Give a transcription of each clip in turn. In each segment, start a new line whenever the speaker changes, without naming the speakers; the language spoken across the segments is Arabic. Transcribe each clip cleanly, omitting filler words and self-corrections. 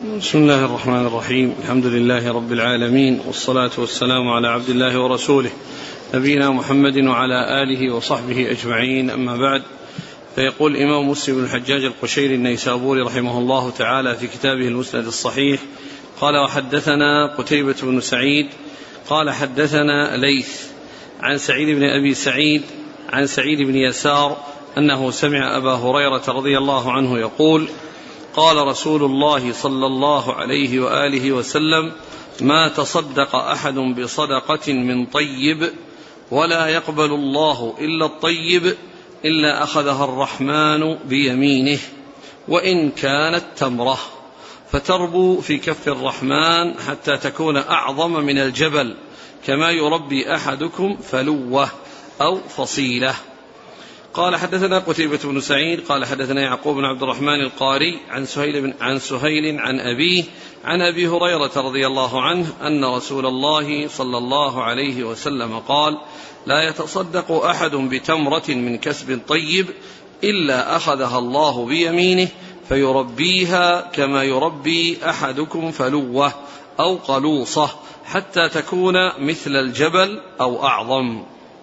بسم الله الرحمن الرحيم. الحمد لله رب العالمين، والصلاة والسلام على عبد الله ورسوله نبينا محمد وعلى آله وصحبه أجمعين، أما بعد. فيقول الإمام مسلم بن الحجاج القشيري النيسابوري رحمه الله تعالى في كتابه المسند الصحيح قال: وحدثنا قتيبة بن سعيد قال حدثنا ليث عن سعيد بن أبي سعيد عن سعيد بن يسار أنه سمع أبا هريرة رضي الله عنه يقول: قال رسول الله صلى الله عليه وآله وسلم: ما تصدق أحد بصدقة من طيب ولا يقبل الله إلا الطيب إلا أخذها الرحمن بيمينه، وإن كانت تمرة فتربو في كف الرحمن حتى تكون أعظم من الجبل، كما يربي أحدكم فلوة أو فصيلة. قال: حدثنا قتيبة بن سعيد قال حدثنا يعقوب بن عبد الرحمن القاري عن سهيل عن أبيه عن أبي هريرة رضي الله عنه أن رسول الله صلى الله عليه وسلم قال: لا يتصدق أحد بتمرة من كسب طيب إلا أخذها الله بيمينه فيربيها كما يربي أحدكم فلوة أو قلوصة حتى تكون مثل الجبل أو أعظم.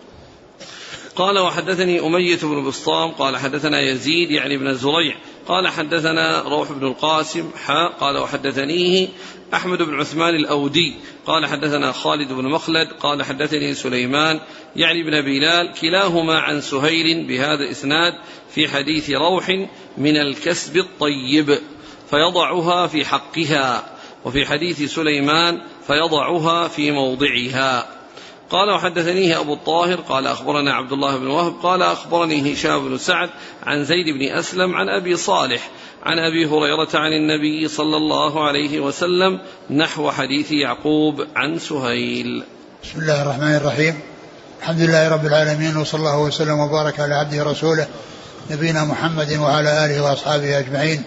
قال: وحدثني أمية بن بسطام قال حدثنا يزيد يعني بن زريع قال حدثنا روح بن القاسم قال: وحدثنيه أحمد بن عثمان الأودي قال حدثنا خالد بن مخلد قال حدثني سليمان يعني بن بلال كلاهما عن سهيل بهذا الإسناد في حديث روح من الكسب الطيب فيضعها في حقها، وفي حديث سليمان فيضعها في موضعها. قال: وحدثنيه أبو الطاهر قال أخبرنا عبد الله بن وهب قال أخبرني هشام بن سعد عن زيد بن أسلم عن أبي صالح عن أبي هريرة عن النبي صلى الله عليه وسلم نحو حديث يعقوب عن سهيل.
بسم الله الرحمن الرحيم. الحمد لله رب العالمين، وصلى الله وسلم وبارك على عبده ورسوله نبينا محمد وعلى آله وأصحابه أجمعين.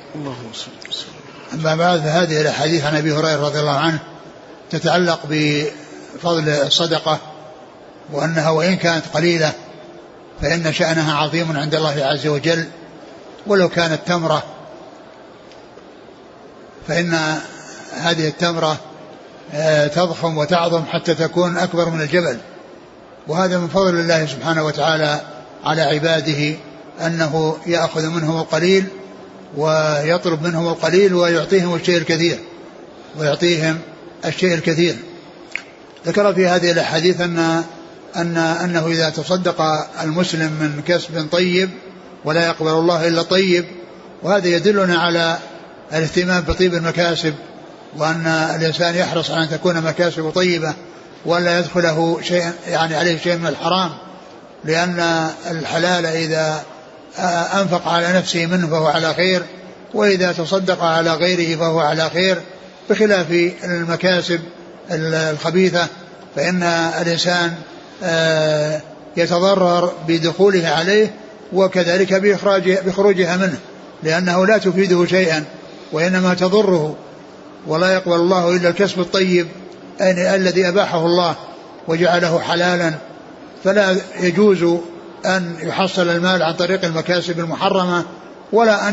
أما بعد، فهذه الأحاديث عن أبي هريرة رضي الله عنه تتعلق بفضل الصدقة، وأنها وإن كانت قليلة فإن شأنها عظيم عند الله عز وجل، ولو كانت تمرة فإن هذه التمرة تضخم وتعظم حتى تكون أكبر من الجبل، وهذا من فضل الله سبحانه وتعالى على عباده، أنه يأخذ منهم القليل ويطلب منهم القليل ويعطيهم الشيء الكثير. ذكر في هذه الأحاديث أنه إذا تصدق المسلم من كسب طيب ولا يقبل الله إلا طيب، وهذا يدلنا على الاهتمام بطيب المكاسب، وأن الإنسان يحرص على أن تكون مكاسب طيبة ولا يدخله شيء يعني عليه شيء من الحرام، لأن الحلال إذا أنفق على نفسه منه فهو على خير، وإذا تصدق على غيره فهو على خير، بخلاف المكاسب الخبيثة فإن الإنسان يتضرر بدخوله عليه وكذلك بخروجها منه، لأنه لا تفيده شيئا وإنما تضره. ولا يقبل الله إلا الكسب الطيب الذي أباحه الله وجعله حلالا، فلا يجوز أن يحصل المال عن طريق المكاسب المحرمة، ولا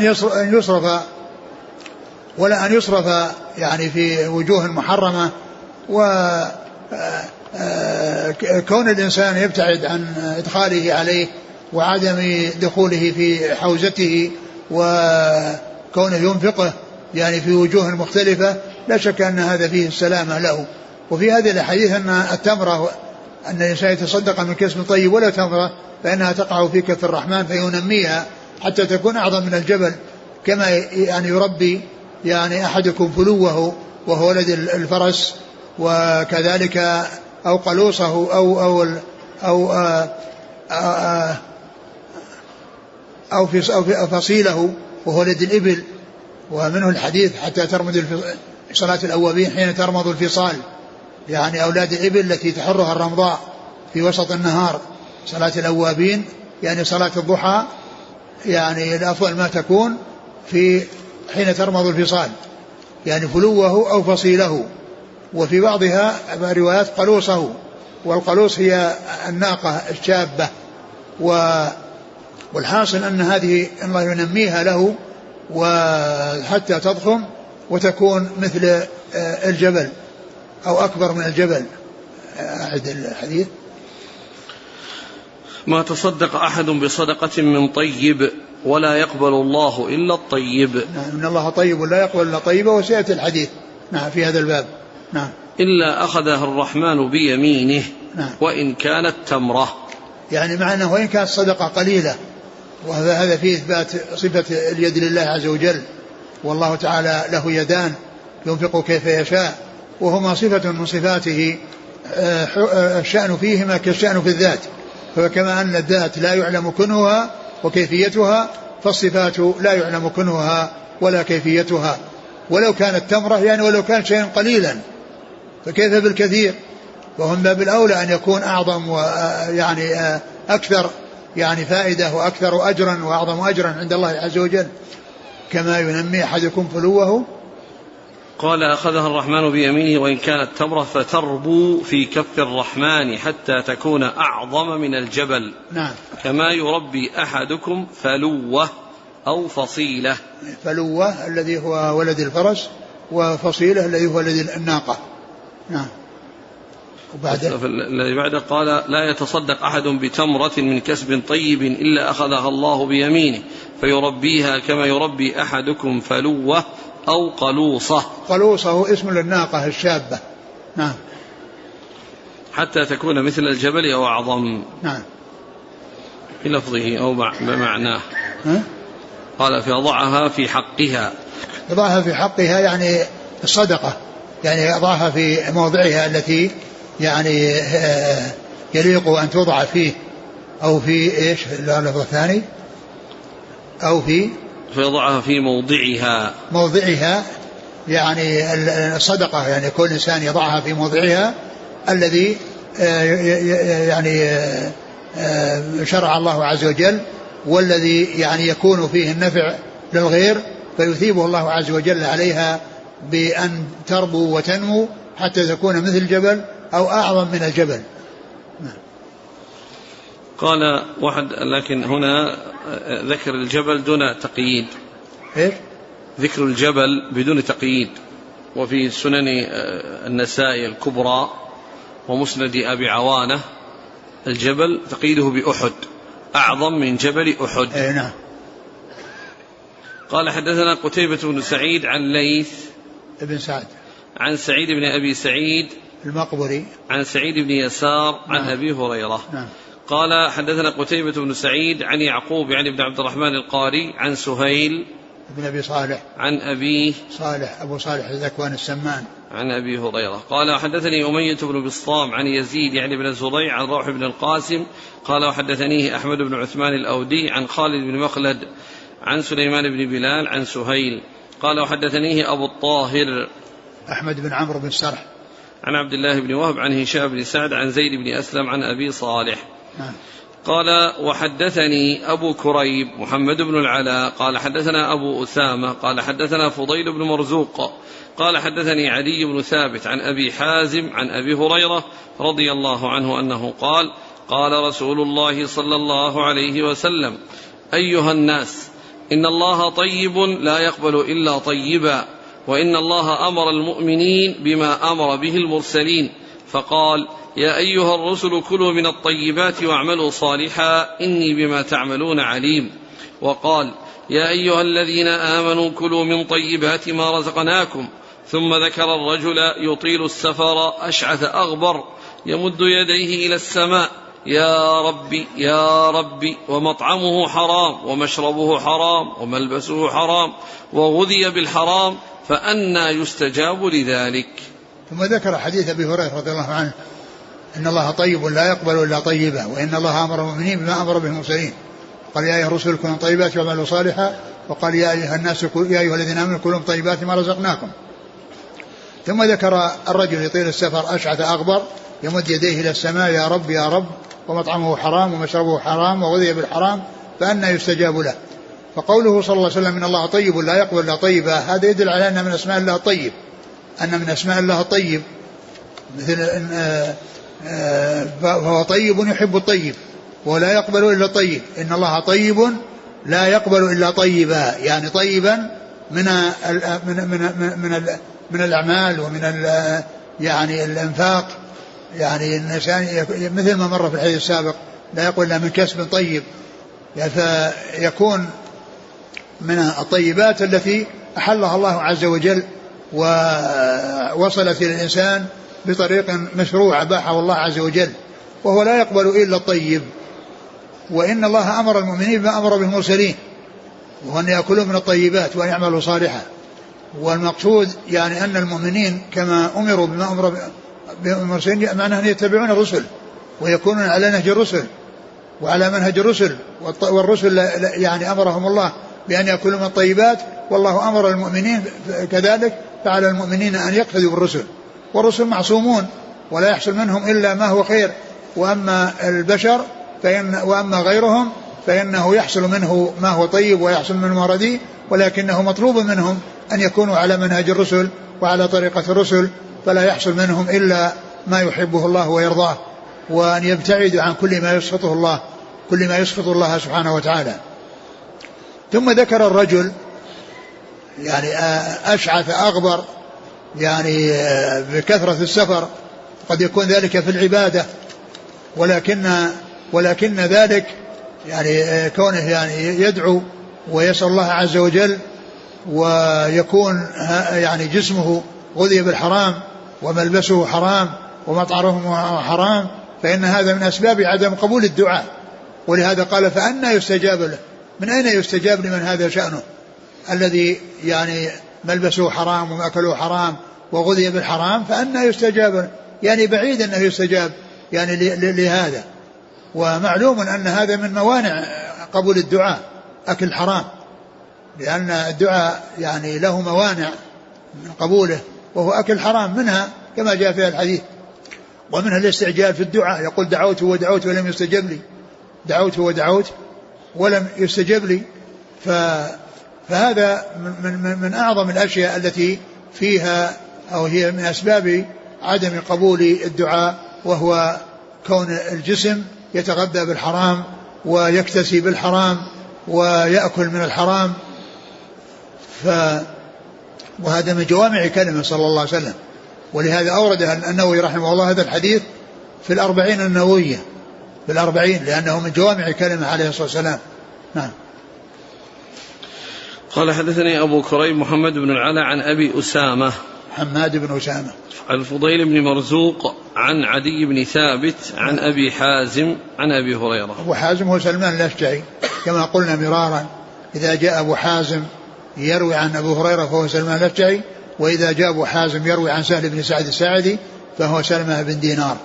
أن يصرف يعني في وجوه محرمة. وكون الإنسان يبتعد عن إدخاله عليه وعدم دخوله في حوزته، وكونه ينفقه يعني في وجوه مختلفة، لا شك أن هذا فيه السلامة له. وفي هذه الحديث أن التمرة، أن الإنسان يتصدق من كسب طيب ولا تمرة فإنها تقع في كف الرحمن فينميها حتى تكون أعظم من الجبل، كما يعني يربي يعني أحدكم فلوه وهو ولد الفرس، وكذلك أو قلوصه أو فصيله وهو ولد الإبل. ومنه الحديث حتى ترمد صلاة الأوابين حين ترمض الفصال، يعني أولاد الإبل التي تحرها الرمضاء في وسط النهار. صلاة الأوابين يعني صلاة الضحى، يعني الأفضل ما تكون في حين ترمض الفصال، يعني فلوه أو فصيله. وفي بعضها روايات قلوصه، والقلوص هي الناقة الشابة. والحاصل أن هذه الله ينميها له وحتى تضخم وتكون مثل الجبل أو أكبر من الجبل. أعد الحديث.
ما تصدق أحد بصدقة من طيب ولا يقبل الله إلا الطيب.
نعم. إن الله طيب لا يقبل إلا طيبا، وسيأتي الحديث نعم في هذا الباب. نعم.
إلا أخذها الرحمن بيمينه.
نعم.
وإن كانت تمرة،
يعني معناه وإن كانت صدقة قليلة، وهذا فيه إثبات صفة اليد لله عز وجل، والله تعالى له يدان ينفق كيف يشاء، وهما صفة من صفاته الشأن فيهما كالشأن في الذات، فكما أن الذات لا يعلم كنهها وكيفيتها، فالصفات لا يعلم كنهها ولا كيفيتها. ولو كانت تمرة يعني ولو كان شيئا قليلا فكيف بالكثير، وهم باب الأولى أن يكون أعظم ويعني أكثر يعني فائدة وأكثر أجرا وأعظم أجرا عند الله عز وجل. كما ينمي أحدكم فلوه.
قال أخذها الرحمن بيمينه وإن كانت تمرة فتربو في كف الرحمن حتى تكون أعظم من الجبل.
نعم.
كما يربي أحدكم فلوة أو فصيلة.
فلوة الذي هو ولد الفرس، وفصيلة الذي هو ولد الناقة. نعم.
الذي بعده قال لا يتصدق أحد بتمرة من كسب طيب إلا أخذها الله بيمينه فيربيها كما يربي أحدكم فلوة أو قلوصة.
قلوصة هو اسم للناقة الشابة. نعم.
حتى تكون مثل الجبل أو أعظم.
نعم.
بلفظه أو بمعناه. قال فيضعها في حقها.
يضعها في حقها يعني الصدقة، يعني يضعها في موضعها التي يعني يليق أن توضع فيه، أو في إيش اللفظ الثاني، أو في
فيضعها في موضعها
يعني الصدقة، يعني كل إنسان يضعها في موضعها الذي يعني شرع الله عز وجل، والذي يعني يكون فيه النفع للغير، فيثيبه الله عز وجل عليها بأن تربو وتنمو حتى تكون مثل الجبل أو أعظم من الجبل.
قال واحد لكن هنا ذكر الجبل دون تقييد.
إيه؟
ذكر الجبل بدون تقييد. وفي سنن النسائي الكبرى ومسند أبي عوانة الجبل تقييده بأحد، أعظم من جبل أحد.
إيه نعم.
قال حدثنا قتيبة بن سعيد عن ليث
ابن سعد
عن سعيد بن أبي سعيد
المقبري عن
سعيد بن يسار عن أبي هريرة.
نعم.
قال حدثنا قتيبة بن سعيد عن يعقوب يعني بن عبد الرحمن القاري عن سهيل
بن أبي صالح عن
أبيه
صالح أبو صالح الذكوان السمان
عن أبي هريرة. قال حدثني أمية بن بسطام عن يزيد يعني بن الزريع عن روح بن القاسم قال وحدثنيه أحمد بن عثمان الأودي عن خالد بن مخلد عن سليمان بن بلال عن سهيل قال وحدثنيه أبو الطاهر
أحمد بن عمرو بن سرح
عن عبد الله بن وهب عن هشام بن سعد عن زيد بن أسلم عن أبي صالح. قال وحدثني أبو كريب محمد بن العلاء قال حدثنا أبو أسامة قال حدثنا فضيل بن مرزوق قال حدثني علي بن ثابت عن أبي حازم عن أبي هريرة رضي الله عنه أنه قال قال رسول الله صلى الله عليه وسلم أيها الناس إن الله طيب لا يقبل إلا طيبا وإن الله أمر المؤمنين بما أمر به المرسلين فقال يا أيها الرسل كلوا من الطيبات واعملوا صالحا إني بما تعملون عليم. وقال يا أيها الذين آمنوا كلوا من طيبات ما رزقناكم. ثم ذكر الرجل يطيل السفر أشعث أغبر يمد يديه إلى السماء يا ربي يا ربي ومطعمه حرام ومشربه حرام وملبسه حرام وغذي بالحرام فأنى يستجاب لذلك.
ثم ذكر حديث أبي هريرة رضي الله عنه إن الله طيب لا يقبل إلا طيبا وإن الله أمر المؤمنين بما أمر به المرسلين قال يا أيها الرسل كلوا من طيبات واعملوا صالحا وقال يا أيها الناس يا أيها الذين آمنوا كلوا من طيبات ما رزقناكم. ثم ذكر الرجل يطيل السفر أشعث أغبر يمد يديه إلى السماء يا رب يا رب ومطعمه حرام ومشربه حرام وغذي بالحرام فأنى يستجاب له. فقوله صلى الله عليه وسلم إن الله طيب لا يقبل إلا طيبا هذا يدل على أن من أسماء الله الطيب أن من أسماء الله الطيب مثل فهو طيب يحب الطيب ولا يقبل إلا طيب. إن الله طيب لا يقبل إلا طيبا يعني طيبا من الأعمال ومن يعني الإنفاق. يعني الإنسان مثل ما مر في الحديث السابق لا يقول إلا من كسب طيب، فيكون من الطيبات التي أحلها الله عز وجل ووصلت إلى الإنسان بطريق مشروع أباحه الله عز وجل، وهو لا يقبل إلا الطيب. وإن الله أمر المؤمنين بما أمر به المرسلين، وأن يأكلوا من الطيبات وأن يعملوا صالحا. والمقصود يعني أن المؤمنين كما أمروا بما أمر به المرسلين معناه أن يتبعون الرسل ويكونون على نهج الرسل وعلى منهج الرسل، والرسل يعني أمرهم الله بأن يأكلوا من الطيبات، والله أمر المؤمنين كذلك، فعلى المؤمنين أن يقتدوا بالرسل، والرسل معصومون ولا يحصل منهم إلا ما هو خير. وأما البشر وأما غيرهم فإنه يحصل منه ما هو طيب ويحصل منه ما رديء، ولكنه مطلوب منهم أن يكونوا على منهج الرسل وعلى طريقة الرسل، فلا يحصل منهم إلا ما يحبه الله ويرضاه، وأن يبتعدوا عن كل ما يسخط الله سبحانه وتعالى. ثم ذكر الرجل يعني أشعث أغبر يعني بكثرة السفر، قد يكون ذلك في العبادة، ولكن ذلك يعني كونه يعني يدعو ويسأل الله عز وجل، ويكون يعني جسمه غذي بالحرام وملبسه حرام ومطعمه حرام، فإن هذا من أسباب عدم قبول الدعاء. ولهذا قال فأنى يستجاب له، من أين يستجاب لمن هذا شأنه الذي يعني ملبسه حرام ومأكله حرام وغذي بالحرام؟ فأنى يستجاب له، يعني بعيد أنه يستجاب يعني لهذا. ومعلوم أن هذا من موانع قبول الدعاء أكل الحرام، لأن الدعاء يعني له موانع من قبوله وهو أكل الحرام، منها كما جاء في الحديث ومنها الاستعجال في الدعاء، يقول دعوت ودعوت ولم يستجب لي، دعوت ودعوت ولم يستجب لي. فهذا من أعظم الأشياء التي فيها أو هي من أسباب عدم قبول الدعاء، وهو كون الجسم يتغذى بالحرام ويكتسي بالحرام ويأكل من الحرام. وهذا من جوامع كلمة صلى الله عليه وسلم، ولهذا أورد النووي رحمه الله هذا الحديث في 40 النووية، في 40، لأنه من جوامع كلمة عليه الصلاة والسلام. نعم.
قال حدثني أبو كريب محمد بن العلاء عن أبي أسامة
حماد بن أسامة
عن الفضيل بن مرزوق عن عدي بن ثابت عن أبي حازم عن أبي هريرة.
أبو حازم هو سلمان الأشجعي كما قلنا مرارا، إذا جاء أبو حازم يروي عن أبو هريرة فهو سلمان الأشجعي، وإذا جاء أبو حازم يروي عن سهل بن سعد الساعدي فهو سلمة بن دينار.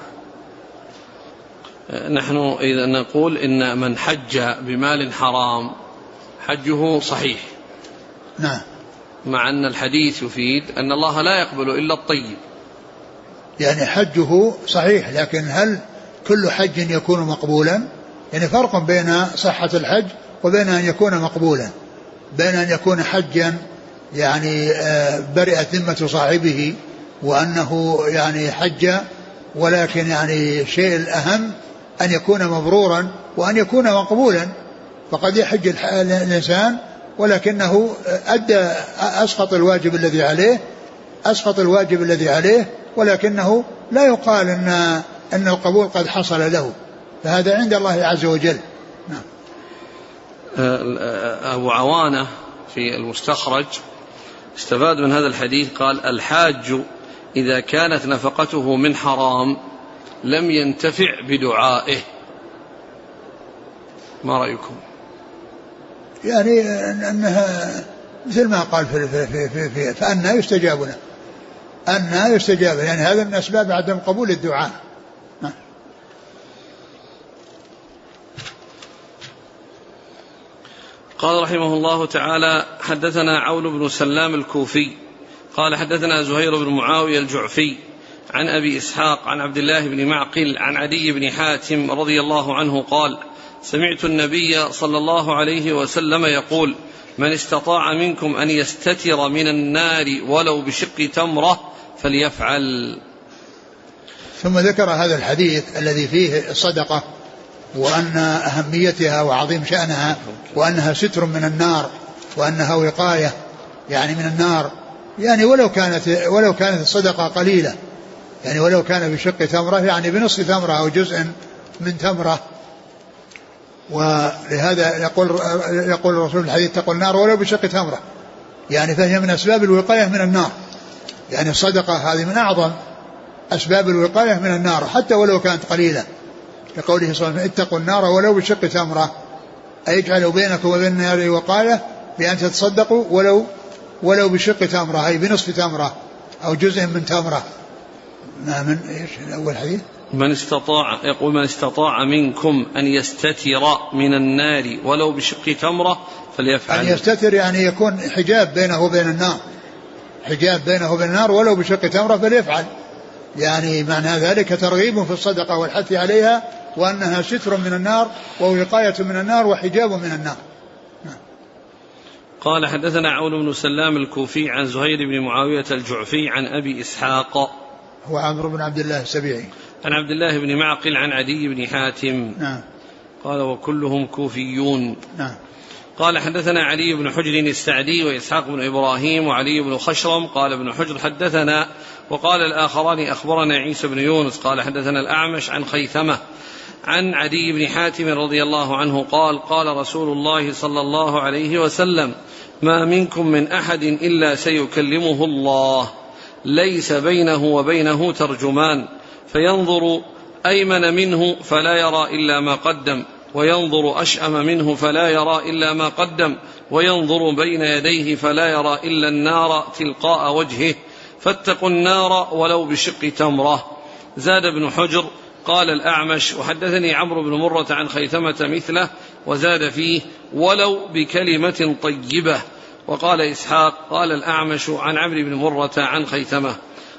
نحن إذا نقول إن من حج بمال حرام حجه صحيح،
نعم،
مع أن الحديث يفيد أن الله لا يقبل إلا الطيب،
يعني حجه صحيح، لكن هل كل حج يكون مقبولا؟ يعني فرق بين صحة الحج وبين أن يكون مقبولا، بين أن يكون حجا يعني برئت ذمة صاحبه وأنه يعني حج، ولكن يعني الشيء الأهم أن يكون مبرورا وأن يكون مقبولا. فقد يحج الإنسان ولكنه أدى أسقط الواجب الذي عليه، ولكنه لا يقال أن القبول قد حصل له، فهذا عند الله عز وجل. نعم.
أبو عوانة في المستخرج استفاد من هذا الحديث، قال الحاج إذا كانت نفقته من حرام لم ينتفع بدعائه. ما رأيكم؟
يعني أنها مثل ما قال فأنى يستجاب له، أنى يستجاب، يعني هذا من أسباب عدم قبول الدعاء.
قال رحمه الله تعالى حدثنا عون بن سلام الكوفي قال حدثنا زهير بن معاوية الجعفي عن أبي إسحاق عن عبد الله بن معقل عن عدي بن حاتم رضي الله عنه قال سمعت النبي صلى الله عليه وسلم يقول من استطاع منكم أن يستتر من النار ولو بشق تمرة فليفعل.
ثم ذكر هذا الحديث الذي فيه الصدقة وأن أهميتها وعظيم شأنها وأنها ستر من النار وأنها وقاية يعني من النار، يعني ولو كانت الصدقة قليلة، يعني ولو كان بشق تمرة يعني بنصف تمرة أو جزء من تمرة. ولهذا يقول الرسول في الحديث اتقوا النار ولو بشق تمرة، يعني فهي من أسباب الوقاية من النار، يعني الصدقة هذه من أعظم أسباب الوقاية من النار حتى ولو كانت قليلة، لقوله صلى الله عليه وسلم اتقوا النار ولو بشق تمرة، أي اجعلوا بينكم وبين النار وقاية بأن تتصدقوا ولو بشق تمرة، أي بنصف تمرة أو جزء من تمرة. من إيش الأول حديث؟
من استطاع منكم أن يستتر من النار ولو بشق تمرة فليفعل.
أن يستتر يعني يكون حجاب بينه وبين النار، حجاب بينه وبين النار ولو بشق تمرة فليفعل، يعني معنى ذلك ترغيب في الصدقة والحث عليها، وأنها ستر من النار ووقاية من النار وحجاب من النار.
قال حدثنا عون بن سلام الكوفي عن زهير بن معاوية الجعفي عن أبي إسحاق
هو عمرو بن عبد الله السبيعي
عن عبد الله بن معقل عن عدي بن حاتم.
نعم.
قال وكلهم كوفيون.
نعم.
قال حدثنا علي بن حجر السعدي وإسحاق بن إبراهيم وعلي بن خشرم. قال ابن حجر حدثنا، وقال الآخران أخبرنا عيسى بن يونس قال حدثنا الأعمش عن خيثمة عن عدي بن حاتم رضي الله عنه قال قال رسول الله صلى الله عليه وسلم ما منكم من أحد إلا سيكلمه الله ليس بينه وبينه ترجمان، فينظر أيمن منه فلا يرى إلا ما قدم، وينظر أشأم منه فلا يرى إلا ما قدم، وينظر بين يديه فلا يرى إلا النار تلقاء وجهه، فاتقوا النار ولو بشق تمرة. زاد ابن حجر قال الأعمش وحدثني عمرو بن مرة عن خيثمة مثله، وزاد فيه ولو بكلمة طيبة. وقال إسحاق قال الأعمش عن عمرو بن مرة عن خيثمة.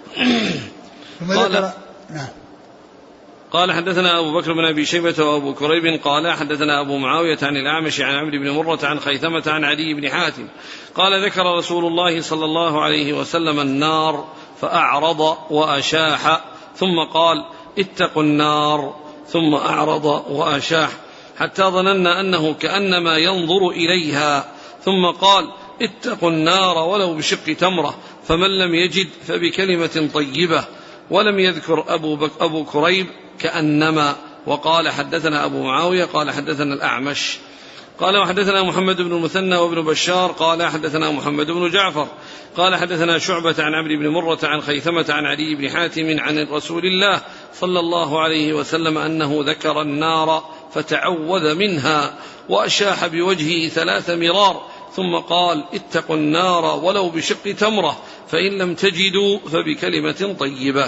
قال حدثنا أبو بكر بن أبي شيبة وأبو كريب قال حدثنا أبو معاوية عن الأعمش عن عمرو بن مرة عن خيثمة عن عدي بن حاتم قال ذكر رسول الله صلى الله عليه وسلم النار فأعرض وأشاح ثم قال اتقوا النار، ثم أعرض وأشاح حتى ظننا أنه كأنما ينظر إليها، ثم قال اتقوا النار ولو بشق تمرة، فمن لم يجد فبكلمة طيبة. ولم يذكر أبو كريب كأنما. وقال حدثنا أبو معاوية قال حدثنا الأعمش قال وحدثنا محمد بن المثنى وابن بشار قال حدثنا محمد بن جعفر قال حدثنا شعبة عن عمرو بن مرة عن خيثمة عن عدي بن حاتم عن رسول الله صلى الله عليه وسلم أنه ذكر النار فتعوذ منها وأشاح بوجهه 3 مرار، ثم قال اتقوا النار ولو بشق تمرة، فإن لم تجدوا فبكلمة طيبة.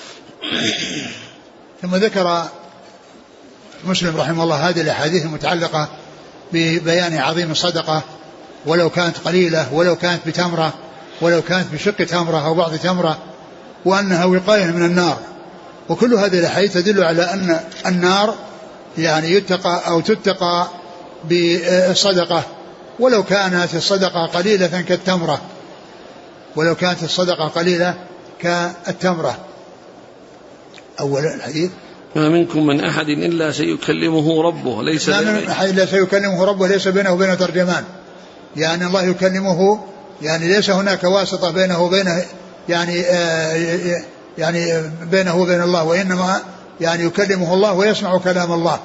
ثم ذكر مسلم رحمه الله هذه الأحاديث المتعلقة ببيان عظيم الصدقة ولو كانت قليلة، ولو كانت بتمرة، ولو كانت بشق تمرة أو بعض تمرة، وأنها وقاية من النار. وكل هذه الأحاديث تدل على أن النار يعني يتقى أو تتقى بالصدقة ولو كانت الصدقة قليلة كالتمرة، ولو كانت الصدقة قليلة كالتمرة. أول الحديث
ما منكم من أحد إلا سيكلمه ربه ليس
بينه وبينه ترجمان، يعني الله يكلمه، يعني ليس هناك واسطة بينه وبينه يعني بينه وبين الله، وإنما يعني يكلمه الله ويسمع كلام الله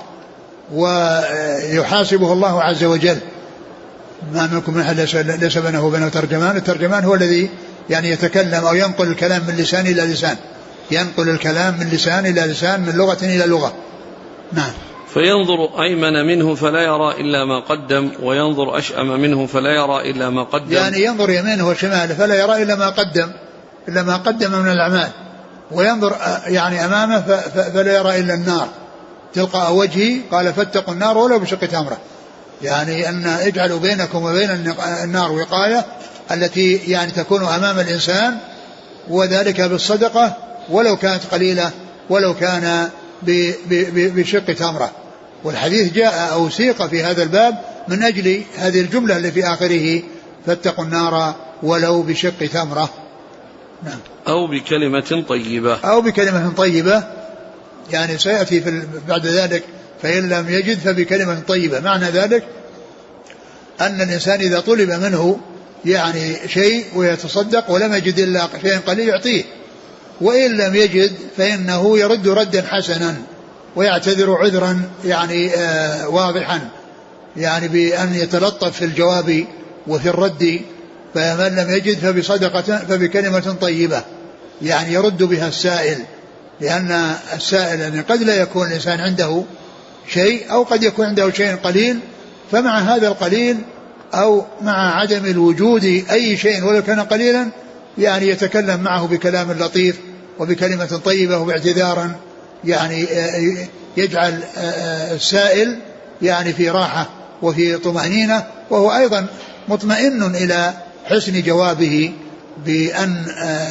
ويحاسبه الله عز وجل. ما منكم من أحد ليس بينه وبينه ترجمان. الترجمان هو الذي يعني يتكلم أو ينقل الكلام من لسان إلى لسان، ينقل الكلام من لسان إلى لسان، من لغة إلى لغة. نعم.
فينظر أيمن منه فلا يرى إلا ما قدم، وينظر أشأم منه فلا يرى إلا ما قدم،
يعني ينظر يمينه وشماله فلا يرى إلا ما قدم من الأعمال، وينظر يعني أمامه فلا يرى إلا النار تلقاء وجهه. قال فاتقوا النار ولو بشق تمرة، يعني أن اجعلوا بينكم وبين النار وقاية التي يعني تكون أمام الإنسان، وذلك بالصدقة ولو كانت قليلة، ولو كان بشق تمرة. والحديث جاء أو سيق في هذا الباب من أجل هذه الجملة اللي في آخره فاتقوا النار ولو بشق تمرة. نعم.
أو بكلمة
طيبة يعني سيأتي بعد ذلك فإن لم يجد فبكلمة طيبة. معنى ذلك أن الإنسان إذا طلب منه يعني شيء ويتصدق ولم يجد إلا شيء قليل يعطيه، وإن لم يجد فإنه يرد ردا حسنا ويعتذر عذرا يعني واضحا، يعني بأن يتلطف في الجواب وفي الرد. فمن لم يجد فبكلمة طيبة يعني يرد بها السائل، لأن السائل يعني قد لا يكون الإنسان عنده شيء أو قد يكون عنده شيء قليل، فمع هذا القليل أو مع عدم الوجود أي شيء ولو كان قليلا يعني يتكلم معه بكلام لطيف وبكلمة طيبة وباعتذار يعني يجعل السائل يعني في راحة وفي طمأنينة، وهو أيضا مطمئن إلى حسن جوابه بأن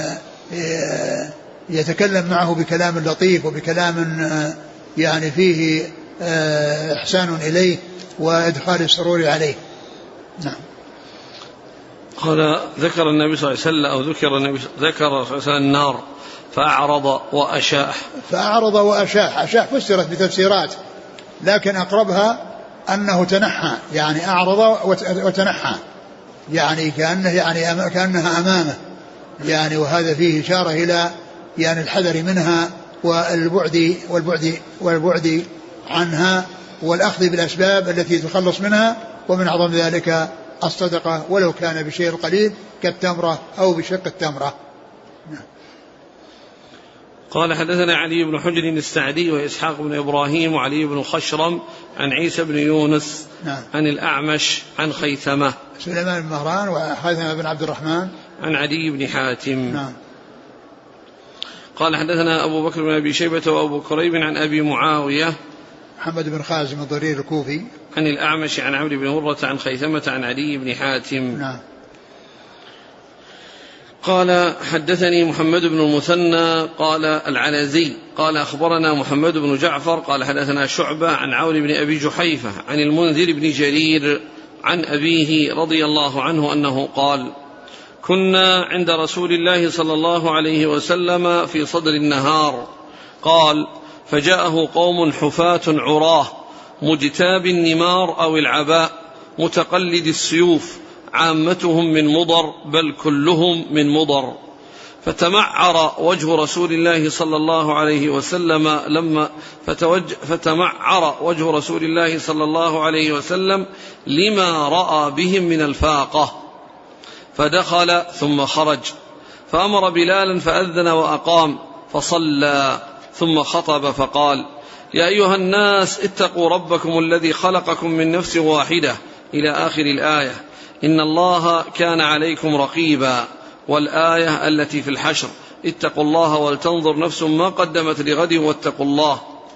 يتكلم معه بكلام لطيف وبكلام يعني فيه إحسان إليه وإدخال السرور عليه. نعم.
قال ذكر النبي صلى الله عليه وسلم أو ذكر النبي ذكر النار فأعرض وأشاح.
فأعرض وأشاح، أشاح فسرت بتفسيرات لكن أقربها أنه تنحى، يعني أعرض وتنحى يعني كأنها أمامه يعني، وهذا فيه إشارة إلى يعني الحذر منها والبعد عنها والأخذ بالأسباب التي تخلص منها، ومن أعظم ذلك الصدقة ولو كان بشيء قليل كالتمرة أو بشق التمرة.
قال حدثنا علي بن حجر السعدي وإسحاق بن إبراهيم وعلي بن خشرم عن عيسى بن يونس عن الأعمش عن خيثمة
سليمان بن مهران وخيثمة بن عبد الرحمن
عن عدي بن حاتم. قال حدثنا أبو بكر بن أبي شيبة وأبو كريب عن أبي معاوية
محمد بن خازم الضرير الكوفي
عن الأعمش عن عمرو بن مرة عن خيثمة عن عدي بن حاتم. قال حدثني محمد بن المثنى قال العنزي قال أخبرنا محمد بن جعفر قال حدثنا شعبة عن عون بن أبي جحيفة عن المنذر بن جرير عن أبيه رضي الله عنه أنه قال كنا عند رسول الله صلى الله عليه وسلم في صدر النهار قال فجاءه قوم حفاة عراه مجتاب النمار أو العباء متقلد السيوف عامتهم من مضر بل كلهم من مضر، فتمعر وجه رسول الله صلى الله عليه وسلم لما رأى بهم من الفاقة، فدخل ثم خرج فأمر بلالا فأذن وأقام فصلى ثم خطب فقال يا أيها الناس اتقوا ربكم الذي خلقكم من نفس واحدة إلى آخر الآية إن الله كان عليكم رقيبا، والآية التي في الحشر اتقوا الله ولتنظر نفس ما قدمت لغد واتقوا الله.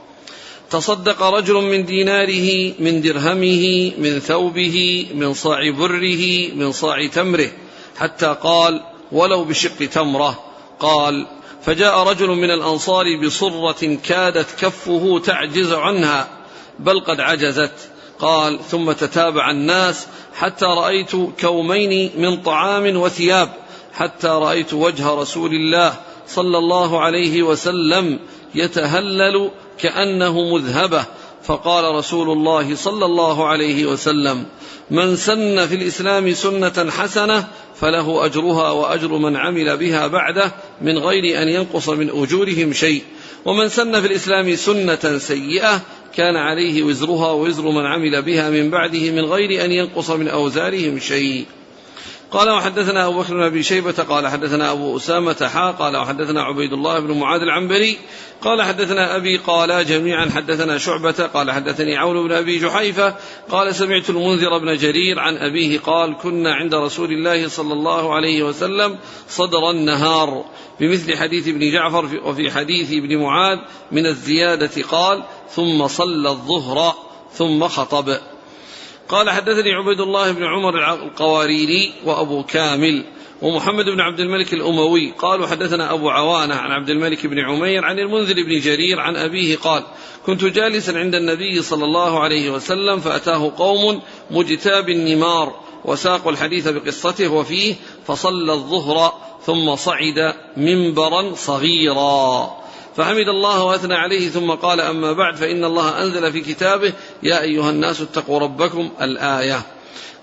تصدق رجل من ديناره من درهمه من ثوبه من صاع بره من صاع تمره حتى قال ولو بشق تمرة. قال فجاء رجل من الأنصار بصرة كادت كفه تعجز عنها بل قد عجزت. قال ثم تتابع الناس حتى رأيت كومين من طعام وثياب حتى رأيت وجه رسول الله صلى الله عليه وسلم يتهلل كأنه مذهبة، فقال رسول الله صلى الله عليه وسلم من سن في الإسلام سنة حسنة فله أجرها وأجر من عمل بها بعده من غير أن ينقص من أجورهم شيء، ومن سن في الإسلام سنة سيئة كان عليه وزرها ووزر من عمل بها من بعده من غير أن ينقص من أوزارهم شيء. قال وحدثنا أبو بكر بن أبي شيبة قال حدثنا أبو أسامة قال وحدثنا عبيد الله بن معاذ العنبري قال حدثنا أبي قال جميعا حدثنا شعبة قال حدثني عون بن أبي جحيفة قال سمعت المنذر بن جرير عن أبيه قال كنا عند رسول الله صلى الله عليه وسلم صدر النهار بمثل حديث ابن جعفر، وفي حديث ابن معاذ من الزيادة قال ثم صلى الظهر ثم خطب. قال حدثني عبيد الله بن عمر القواريري وأبو كامل ومحمد بن عبد الملك الأموي قالوا حدثنا أبو عوانة عن عبد الملك بن عمير عن المنذر بن جرير عن أبيه قال كنت جالسا عند النبي صلى الله عليه وسلم فأتاه قوم مجتاب النمار وساقوا الحديث بقصته وفيه فصلى الظهر ثم صعد منبرا صغيرا فحمد الله وأثنى عليه ثم قال أما بعد فإن الله أنزل في كتابه يا أيها الناس اتقوا ربكم الآية.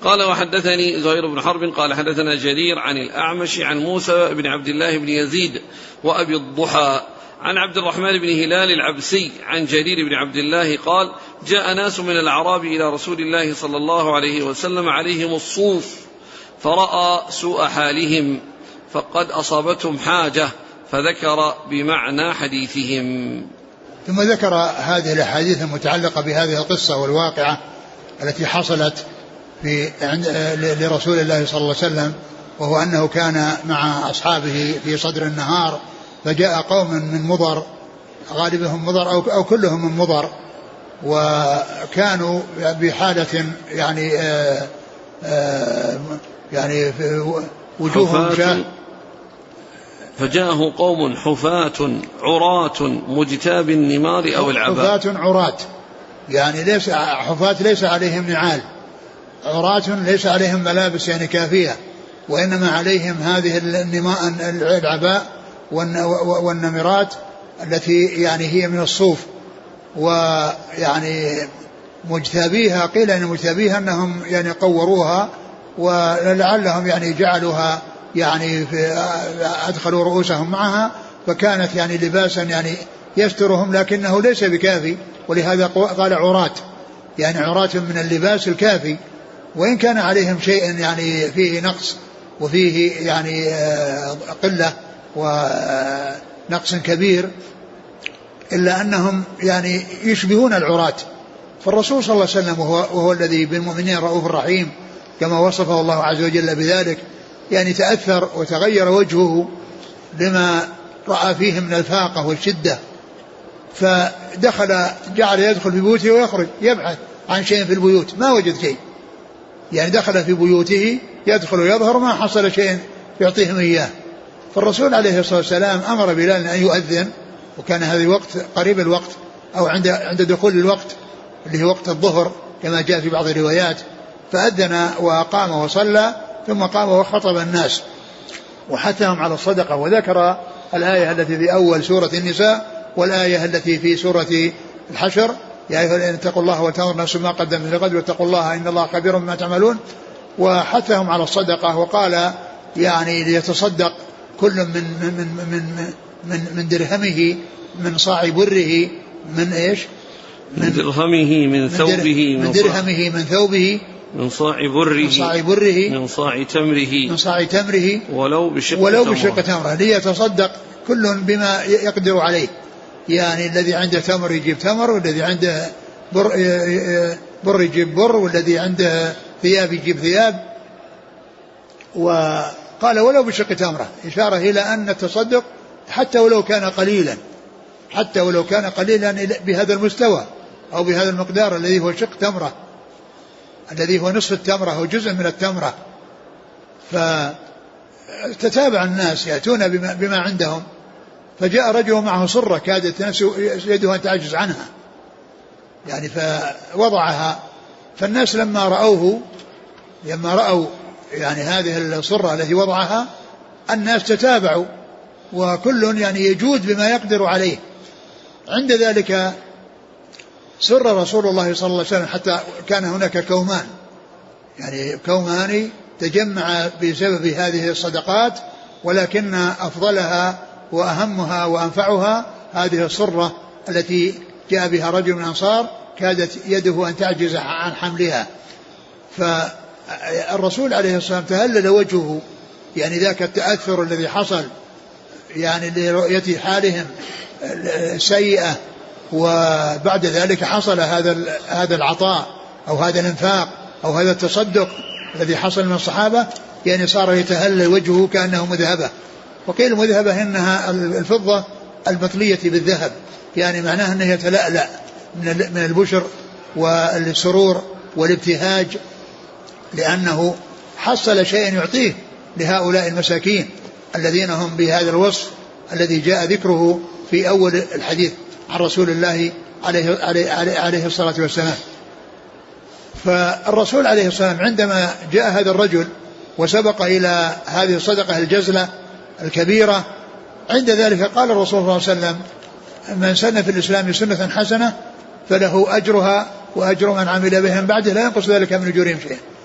قال وحدثني زهير بن حرب قال حدثنا جرير عن الأعمش عن موسى بن عبد الله بن يزيد وأبي الضحى عن عبد الرحمن بن هلال العبسي عن جرير بن عبد الله قال جاء ناس من الأعراب إلى رسول الله صلى الله عليه وسلم عليهم الصوف فرأى سوء حالهم فقد أصابتهم حاجة فذكر بمعنى حديثهم.
ثم ذكر هذه الأحاديث المتعلقة بهذه القصة والواقعة التي حصلت لرسول الله صلى الله عليه وسلم، وهو أنه كان مع أصحابه في صدر النهار فجاء قوم من مضر، غالبهم مضر أو كلهم من مضر، وكانوا بحالة يعني وجوههم
فجاءه قوم حفاة عراة مجتاب النمار أو العباء.
حفاة عراة يعني ليس حفاة ليس عليهم نعال، عراة ليس عليهم ملابس يعني كافية، وإنما عليهم هذه العباء والنمرات التي يعني هي من الصوف، ويعني مجتابيها قيل ان مجتابيها انهم يعني قوروها ولعلهم يعني جعلوها يعني ادخلوا رؤوسهم معها، فكانت يعني لباسا يعني يسترهم لكنه ليس بكافي، ولهذا قال عراة يعني عراة من اللباس الكافي، وإن كان عليهم شيء يعني فيه نقص وفيه يعني قلة ونقص كبير، إلا أنهم يعني يشبهون العراة. فالرسول صلى الله عليه وسلم وهو الذي بالمؤمنين رؤوف رحيم كما وصفه الله عز وجل بذلك، يعني تأثر وتغير وجهه لما رأى فيه من الفاقة والشدة، فدخل جعل يدخل في بيوته ويخرج يبحث عن شيء في البيوت ما وجد شيء، يعني دخل في بيوته يدخل ويظهر ما حصل شيء يعطيهم إياه. فالرسول عليه الصلاة والسلام أمر بلال أن يؤذن، وكان هذا الوقت قريب الوقت أو عند دخول الوقت اللي هو وقت الظهر كما جاء في بعض الروايات، فأذن وقام وصلى ثم قام وخطب الناس وحثهم على الصدقة، وذكر الآية التي في أول سورة النساء والآية التي في سورة الحشر يا أيها الذين اتقوا الله ولتنظر نفس ما قدمت لغد واتقوا الله إن الله خبير بما تعملون، وحثهم على الصدقة، وقال يعني ليتصدق كل من درهمه من صاع بره من ايش؟
من درهمه من ثوبه
من درهمه من ثوبه
من صاع بره من صاع تمره ولو بشق تمره
ليتصدق كل بما يقدر عليه، يعني الذي عنده تمر يجيب تمر، والذي عنده بر يجيب بر، والذي عنده ثياب يجيب ثياب. وقال ولو بشق تمره، إشارة إلى أن التصدق حتى ولو كان قليلا بهذا المستوى أو بهذا المقدار الذي هو شق تمرة، الذي هو نصف التمرة أو جزء من التمرة. فتتابع الناس يأتون بما عندهم، فجاء رجل معه صرة كادت يده أن تعجز عنها، يعني فوضعها، فالناس لما رأوا يعني هذه الصرة التي وضعها، الناس تتابعوا وكل يعني يجود بما يقدر عليه. عند ذلك سر رسول الله صلى الله عليه وسلم حتى كان هناك كومان، يعني كومان تجمع بسبب هذه الصدقات، ولكن أفضلها وأهمها وأنفعها هذه الصرة التي جاء بها رجل من الأنصار كادت يده أن تعجز عن حملها. فالرسول عليه الصلاة والسلام تهلل وجهه، يعني ذاك التأثر الذي حصل يعني لرؤية حالهم سيئة، وبعد ذلك حصل هذا العطاء أو هذا الانفاق أو هذا التصدق الذي حصل من الصحابة، يعني صار يتهلل وجهه كأنه مذهبة. وقيل مذهبة إنها الفضة المطلية بالذهب، يعني معناها أنه يتلألأ من البشر والسرور والابتهاج، لأنه حصل شيئا يعطيه لهؤلاء المساكين الذين هم بهذا الوصف الذي جاء ذكره في أول الحديث عن رسول الله عليه الصلاة والسلام. فالرسول عليه الصلاة والسلام عندما جاء هذا الرجل وسبق إلى هذه الصدقة الجزلة الكبيرة، عند ذلك قال الرسول صلى الله عليه وسلم: من سن في الإسلام سنة حسنة فله أجرها وأجر من عمل بها من بعده لا ينقص ذلك من أجورهم شيئا.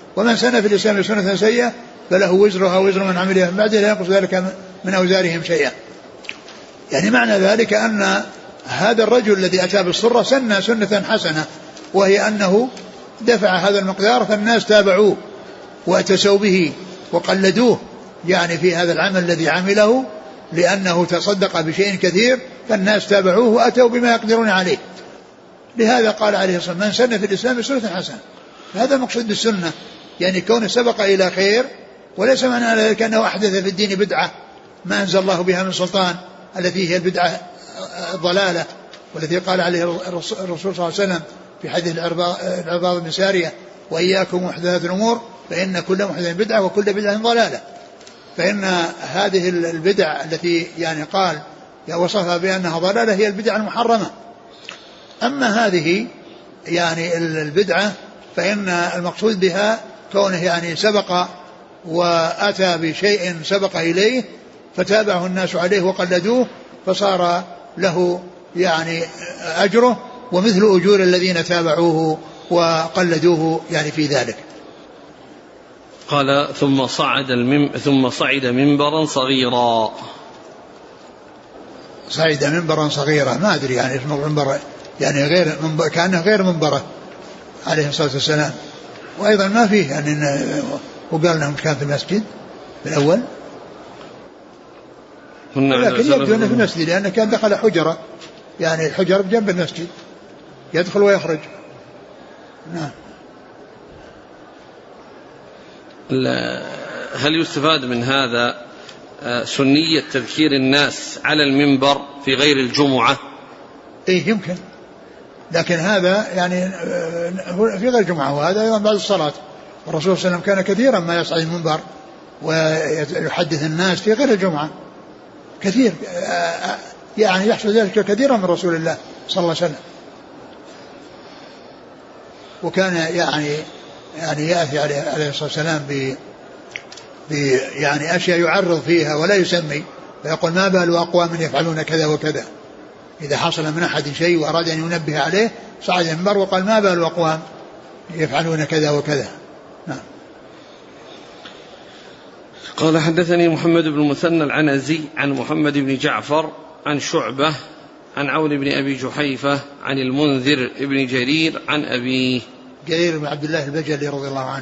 ومن سن في الإسلام سنة سيئة فله وزرها وزر من عملها من بعده لا ينقص ذلك من أوزارهم شيئا. يعني معنى ذلك أن هذا الرجل الذي أتى بالصرة سن سنة حسنة، وهي أنه دفع هذا المقدار فالناس تابعوه وأتسوا به وقلدوه يعني في هذا العمل الذي عمله، لأنه تصدق بشيء كثير فالناس تابعوه وأتوا بما يقدرون عليه. لهذا قال عليه الصلاة والسلام: من سن في الإسلام سنة حسنة. هذا مقصود بالسنة، يعني كونه سبق إلى خير، وليس معنى ذلك أنه أحدث في الدين بدعة ما أنزل الله بها من سلطان، التي هي البدعة الضلالة، والتي قال عليه الرسول صلى الله عليه وسلم في حديث العرباض بن سارية: وإياكم محدثات الأمور فإن كل محدث بدعة وكل بدعة ضلالة. فإن هذه البدع التي يعني قال وصفها بأنها ضلالة هي البدع المحرمة. أما هذه يعني البدعة فإن المقصود بها كونه يعني سبق وأتى بشيء سبق إليه فتابعه الناس عليه وقلدوه، فصار له يعني أجره ومثل أجور الذين تابعوه وقلدوه يعني في ذلك.
قال: ثم صعد منبرا صغيرا.
صعد منبرا صغيرا، ما أدري يعني اسمه منبر، يعني غير منبر، كأنه غير منبره عليه الصلاة والسلام. وأيضا ما فيه يعني وقال لهم كان في المسجد في الأول، لكن يبدو أنه في المسجد لأنه كان دخل حجرة، يعني الحجرة بجنب المسجد يدخل ويخرج. نعم.
هل يستفاد من هذا سنية تذكير الناس على المنبر في غير الجمعة؟
إيه يمكن، لكن هذا يعني في غير الجمعة، وهذا أيضا بعد الصلاة. الرسول صلى الله عليه وسلم كان كثيرا ما يصعد المنبر ويحدث الناس في غير الجمعة كثير، يعني يحصل ذلك كثيرا من رسول الله صلى الله عليه وسلم. وكان يعني يأتي عليه الصلاة والسلام يعني أشياء يعرض فيها ولا يسمي، فيقول: ما بال أقوام يفعلون كذا وكذا. إذا حصل من أحد شيء وأراد أن ينبه عليه صعد المنبر وقال: ما بال أقوام يفعلون كذا وكذا. نعم.
قال: حدثني محمد بن المثنى العنزي عن محمد بن جعفر عن شعبة عن عون بن أبي جحيفة عن المنذر بن جرير عن أبيه
جرير بن عبد الله البجلي رضي الله عنه.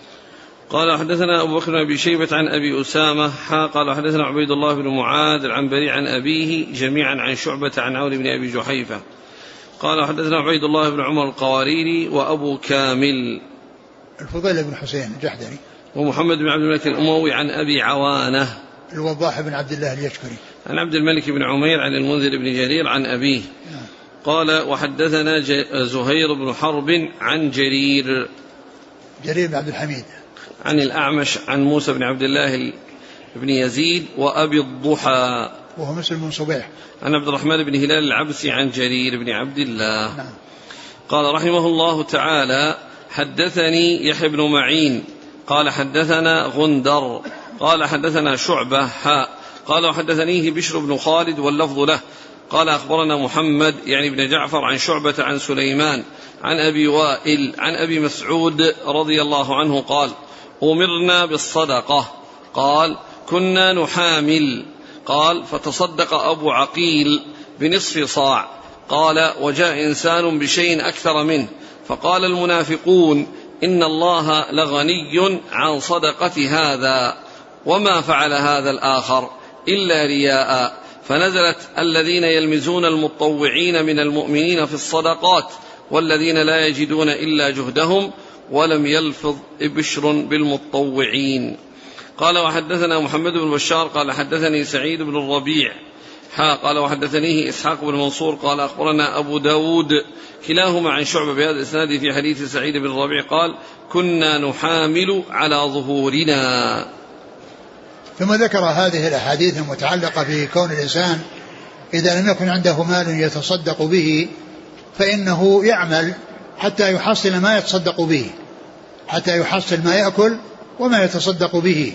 قال: حدثنا أبو بكر بن أبي شيبة عن أبي أسامة قال: حدثنا عبيد الله بن معاذ العنبري عن أبيه جميعا عن شعبة عن عون بن أبي جحيفة قال: حدثنا عبيد الله بن عمر القواريري وأبو كامل
الفضيل بن حسين الجحدري
ومحمد بن عبد الملك الأموي عن أبي عوانة
الوضاح بن عبد الله اليشكري
عن عبد الملك بن عمير عن المنذر بن جرير عن أبيه. قال: وحدثنا زهير بن حرب عن جرير
بن عبد الحميد
عن الأعمش عن موسى بن عبد الله بن يزيد وأبي الضحى
وهو مسلم بن صبيح
عن عبد الرحمن بن هلال العبسي عن جرير بن عبد الله.
نعم.
قال رحمه الله تعالى: حدثني يحيى بن معين قال: حدثنا غندر قال: حدثنا شعبة قال: وحدثنيه بشر بن خالد واللفظ له قال: أخبرنا محمد يعني بن جعفر عن شعبة عن سليمان عن أبي وائل عن أبي مسعود رضي الله عنه قال: أمرنا بالصدقة. قال: كنا نحامل. قال: فتصدق أبو عقيل بنصف صاع. قال: وجاء إنسان بشيء أكثر منه فقال المنافقون: إن الله لغني عن صدقة هذا وما فعل هذا الآخر إلا رياء. فنزلت: الذين يلمزون المتطوعين من المؤمنين في الصدقات والذين لا يجدون إلا جهدهم. ولم يلفظ بشر بالمتطوعين. قال: وحدثنا محمد بن بشار قال: حدثني سعيد بن الربيع قال: وحدثنيه إسحاق بن منصور قال: أخبرنا أبو داود كلاهما عن شعبة بهذا الإسناد في حديث سعيد بن الربيع قال: كنا نحامل على ظهورنا.
ثم ذكر هذه الأحاديث المتعلقة بكون الإنسان إذا لم يكن عنده مال يتصدق به فإنه يعمل حتى يحصل ما يتصدق به، حتى يحصل ما يأكل وما يتصدق به.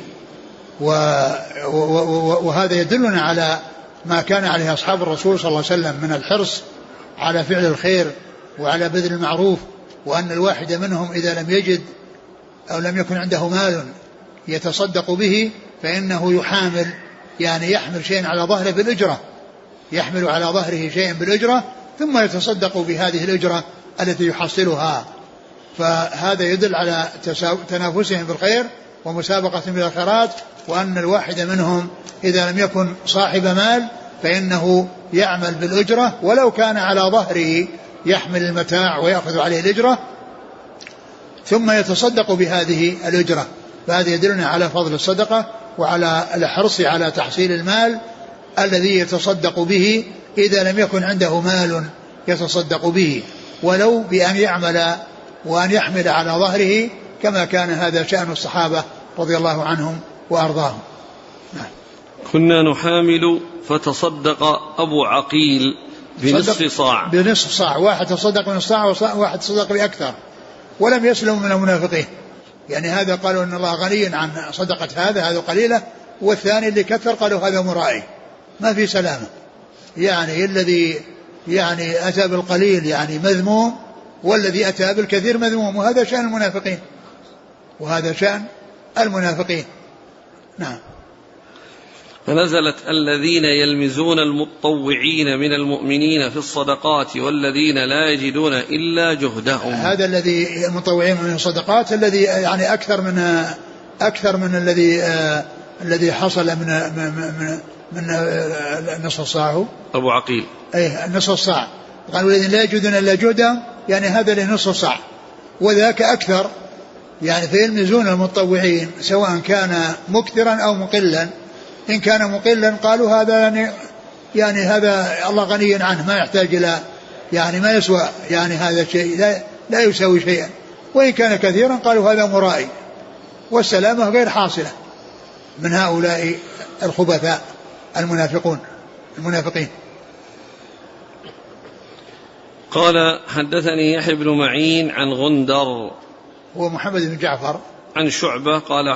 وهذا يدلنا على ما كان عليه أصحاب الرسول صلى الله عليه وسلم من الحرص على فعل الخير وعلى بذل المعروف، وأن الواحد منهم إذا لم يجد أو لم يكن عنده مال يتصدق به فإنه يحامل، يعني يحمل شيئا على ظهره بالأجرة، يحمل على ظهره شيئا بالأجرة ثم يتصدق بهذه الأجرة التي يحصلها. فهذا يدل على تنافسهم بالخير ومسابقة بالخيرات، وأن الواحد منهم إذا لم يكن صاحب مال فإنه يعمل بالأجرة ولو كان على ظهره يحمل المتاع ويأخذ عليه الأجرة ثم يتصدق بهذه الأجرة. فهذا يدلنا على فضل الصدقة وعلى الحرص على تحصيل المال الذي يتصدق به إذا لم يكن عنده مال يتصدق به، ولو بأن يعمل وأن يحمل على ظهره، كما كان هذا شأن الصحابة رضي الله عنهم وأرضاهم.
كنا نحامل فتصدق أبو عقيل بنصف صاع.
بنصف صاع، واحد تصدق بنصف صاع وواحد تصدق بأكثر ولم يسلم من المنافقين. يعني هذا قالوا إن الله غني عن صدقة هذا قليلة، والثاني اللي كثر قالوا هذا مرائي، ما في سلامة. يعني الذي يعني أتى بالقليل يعني مذموم، والذي أتى بالكثير مذموم، وهذا شأن المنافقين، وهذا شأن المنافقين. نعم.
فنزلت الذين يلمزون المتطوعين من المؤمنين في الصدقات والذين لا يجدون إلا جهدهم.
هذا الذي المتطوعين من الصدقات الذي يعني أكثر من الذي حصل من نصف الصاع.
أبو عقيل
نصف الصاع، قالوا الذين لا يجدون إلا جهدهم، يعني هذا لنصف الصاع وذاك أكثر. يعني فيلمزون المتطوعين سواء كان مكثرا أو مقلا. إن كان مقلا قالوا هذا يعني هذا الله غني عنه ما يحتاج إلى يعني ما يسوى، يعني هذا شيء لا يساوي شيئا. وإن كان كثيرا قالوا هذا مرائي، والسلامة غير حاصلة من هؤلاء الخبثاء المنافقين.
قال حدثني يحيى بن معين عن غندر
هو محمد بن جعفر
عن شعبة قال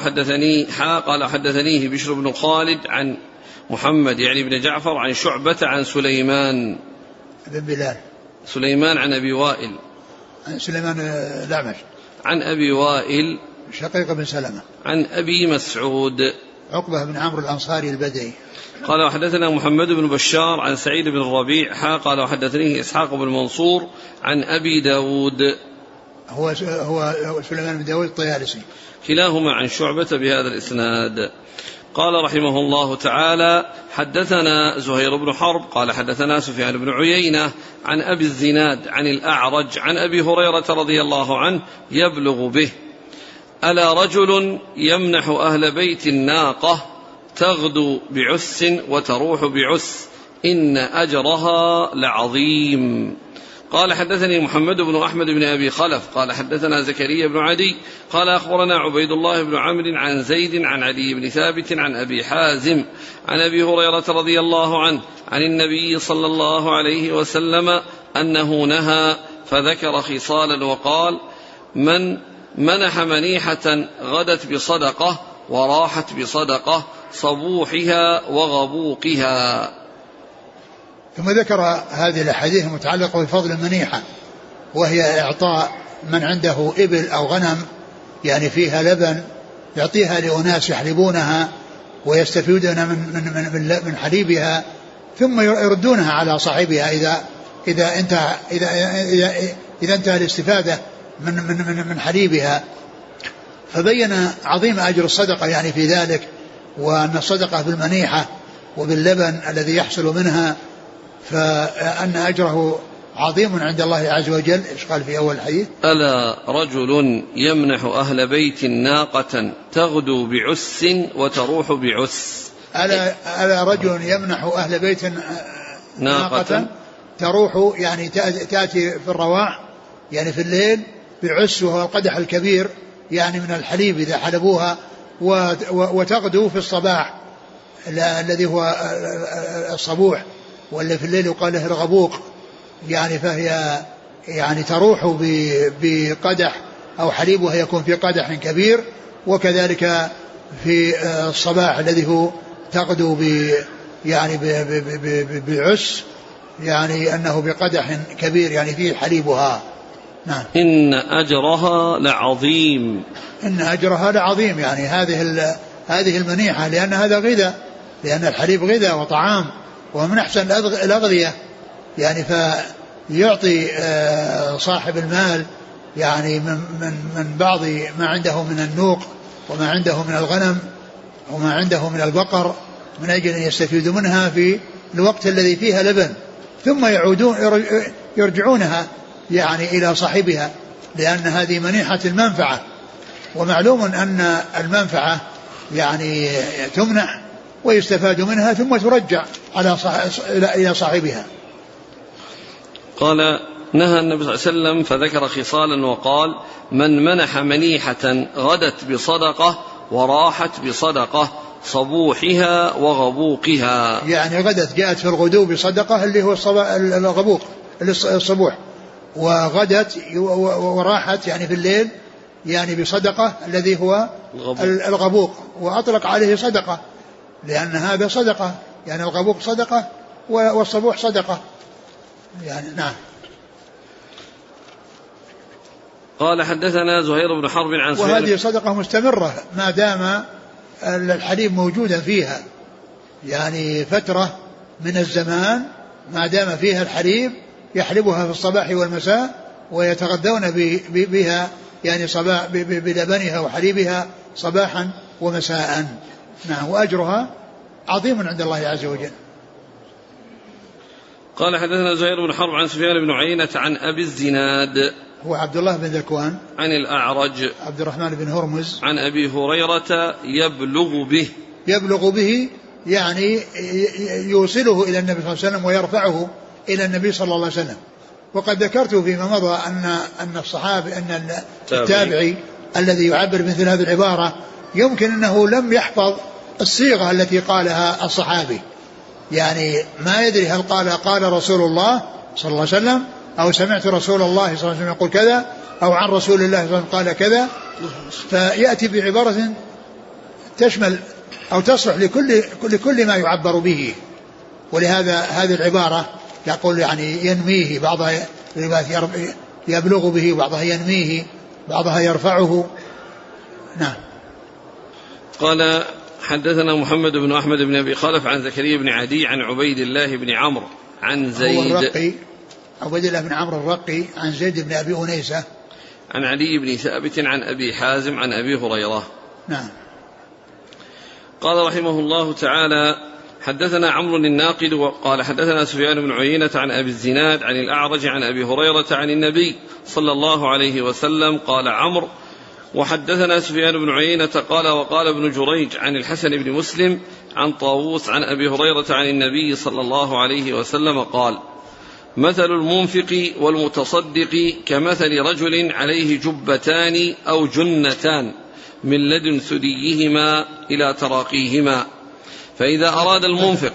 حدثنيه بشر بن خالد عن محمد يعني بن جعفر عن شعبة عن سليمان
بن بلال،
سليمان عن أبي وائل،
عن سليمان الأعمش
عن أبي وائل
شقيق بن سلمة
عن أبي مسعود
عقبة بن عمرو الأنصاري البدري.
قال وحدثنا محمد بن بشار عن سعيد بن الربيع قال وحدثنيه إسحاق بن منصور عن أبي داود
هو سليمان بن داود الطيالسي،
كلاهما عن شعبة بهذا الإسناد. قال رحمه الله تعالى حدثنا زهير بن حرب قال حدثنا سفيان بن عيينة عن أبي الزناد عن الأعرج عن أبي هريرة رضي الله عنه يبلغ به: ألا رجل يمنح أهل بيت الناقة تغدو بعس وتروح بعس إن أجرها لعظيم. قال حدثني محمد بن أحمد بن أبي خلف قال حدثنا زكريا بن عدي قال أخبرنا عبيد الله بن عمرو عن زيد عن علي بن ثابت عن أبي حازم عن أبي هريرة رضي الله عنه عن النبي صلى الله عليه وسلم أنه نهى فذكر خصالا وقال: من منح منيحة غدت بصدقة وراحت بصدقة صبوحها وغبوقها.
ثم ذكر هذه الأحاديث المتعلقة بفضل المنيحة، وهي إعطاء من عنده إبل أو غنم يعني فيها لبن يعطيها لأناس يحلبونها ويستفيدون من حليبها ثم يردونها على صاحبها إذا انتهى الاستفادة من حليبها. فبين عظيم أجر الصدقة يعني في ذلك، وأن الصدقة بالمنيحة وباللبن الذي يحصل منها فأن أجره عظيم عند الله عز وجل. إيش قال في أول الحديث؟
ألا رجل يمنح أهل بيت ناقة تغدو بعس وتروح بعس.
ألا رجل يمنح أهل بيت ناقة تروح يعني تأتي في الرواح يعني في الليل بعس، وهو القدح الكبير يعني من الحليب إذا حلبوها، وتغدو في الصباح الذي هو الصبوح، واللي في الليل يقال له الغبوق، يعني فهي يعني تروح بقدح أو حليبها يكون في قدح كبير، وكذلك في الصباح الذي هو تغدو يعني بعس يعني أنه بقدح كبير يعني فيه حليبها. نعم.
إن أجرها لعظيم.
إن أجرها لعظيم، يعني هذه المنيحة، لأن هذا غذاء، لأن الحليب غذاء وطعام ومن أحسن الأغذية، يعني فيعطي صاحب المال يعني من بعض ما عنده من النوق وما عنده من الغنم وما عنده من البقر، من أجل أن يستفيدوا منها في الوقت الذي فيها لبن، ثم يرجعونها يعني إلى صاحبها، لأن هذه منيحة المنفعة، ومعلوم أن المنفعة يعني تمنح ويستفاد منها ثم ترجع إلى صاحبها.
قال: نهى النبي صلى الله عليه وسلم فذكر خصالا وقال: من منح منيحة غدت بصدقة وراحت بصدقة صبوحها وغبوقها.
يعني غدت جاءت في الغدو بصدقة اللي هو الغبوق الصبوح، وغدت وراحت يعني في الليل يعني بصدقة الذي هو الغبوق، وأطلق عليه صدقة لأن هذا صدقة، يعني الغبوق صدقة والصبوح صدقة يعني. نعم.
قال: حدثنا زهير بن حرب عن سفيان.
وهذه صدقة مستمرة ما دام الحليب موجودا فيها، يعني فترة من الزمان ما دام فيها الحليب يحلبها في الصباح والمساء ويتغذون بها يعني بلبنها وحليبها صباحا ومساء. نعم. وأجرها عظيم عند الله عز وجل.
قال: حدثنا زهير بن حرب عن سفيان بن عيينة عن أبي الزناد
هو عبد الله بن ذكوان
عن الأعرج
عبد الرحمن بن هرمز
عن أبي هريرة يبلغ به
يعني يوصله إلى النبي صلى الله عليه وسلم ويرفعه إلى النبي صلى الله عليه وسلم. وقد ذكرت فيما مضى أن الصحابي أن التابعي الذي يعبر مثل هذه العبارة يمكن أنه لم يحفظ الصيغة التي قالها الصحابي، يعني ما يدري هل قال رسول الله صلى الله عليه وسلم أو سمعت رسول الله صلى الله عليه وسلم يقول كذا أو عن رسول الله صلى الله عليه وسلم قال كذا، فيأتي بعبارة تشمل أو تصلح لكل ما يعبر به. ولهذا هذه العبارة يقول يعني ينميه، بعضها يبلغ به، بعضها ينميه، بعضها يرفعه. نعم.
قال: حدثنا محمد بن أحمد بن أبي خلف عن زكريا بن عدي عن عبيد الله بن عمرو عن زيد
عبيد الله بن عمرو الرقي عن زيد بن أبي أنيسة
عن علي بن ثابت عن أبي حازم عن أبي هريرة.
نعم.
قال رحمه الله تعالى: حدثنا عمرو الناقد وقال: حدثنا سفيان بن عيينة عن أبي الزناد عن الأعرج عن أبي هريرة عن النبي صلى الله عليه وسلم. قال عمرو: وحدثنا سفيان بن عيينة قال: وقال ابن جريج عن الحسن بن مسلم عن طاووس عن أبي هريرة عن النبي صلى الله عليه وسلم قال: مثل المنفق والمتصدق كمثل رجل عليه جبتان أو جنتان من لدن ثديهما إلى تراقيهما، فإذا أراد المنفق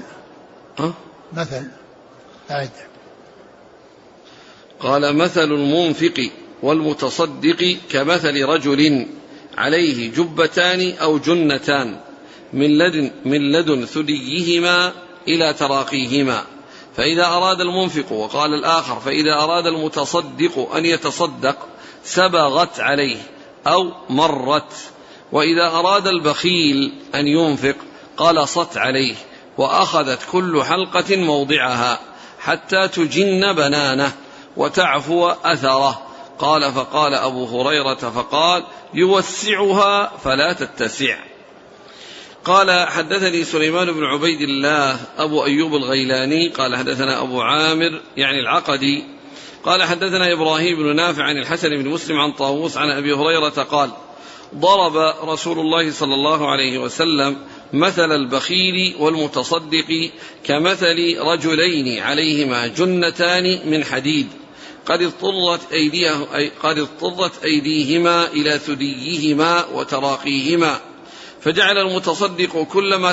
قال: مثل المنفق والمتصدق كمثل رجل عليه جبتان أو جنتان من لدن ثديهما إلى تراقيهما، فإذا أراد المنفق، وقال الآخر: فإذا أراد المتصدق أن يتصدق سبغت عليه أو مرت، وإذا أراد البخيل أن ينفق قلصت عليه وأخذت كل حلقة موضعها حتى تجن بنانه وتعفو أثره. قال: فقال أبو هريرة فقال: يوسعها فلا تتسع. قال: حدثني سليمان بن عبيد الله أبو أيوب الغيلاني قال: حدثنا أبو عامر يعني العقدي قال: حدثنا إبراهيم بن نافع عن الحسن بن مسلم عن طاووس عن أبي هريرة قال: ضرب رسول الله صلى الله عليه وسلم مثل البخيل والمتصدق كمثل رجلين عليهما جنتان من حديد قد اضطرت أيديهما إلى ثديهما وتراقيهما، فجعل المتصدق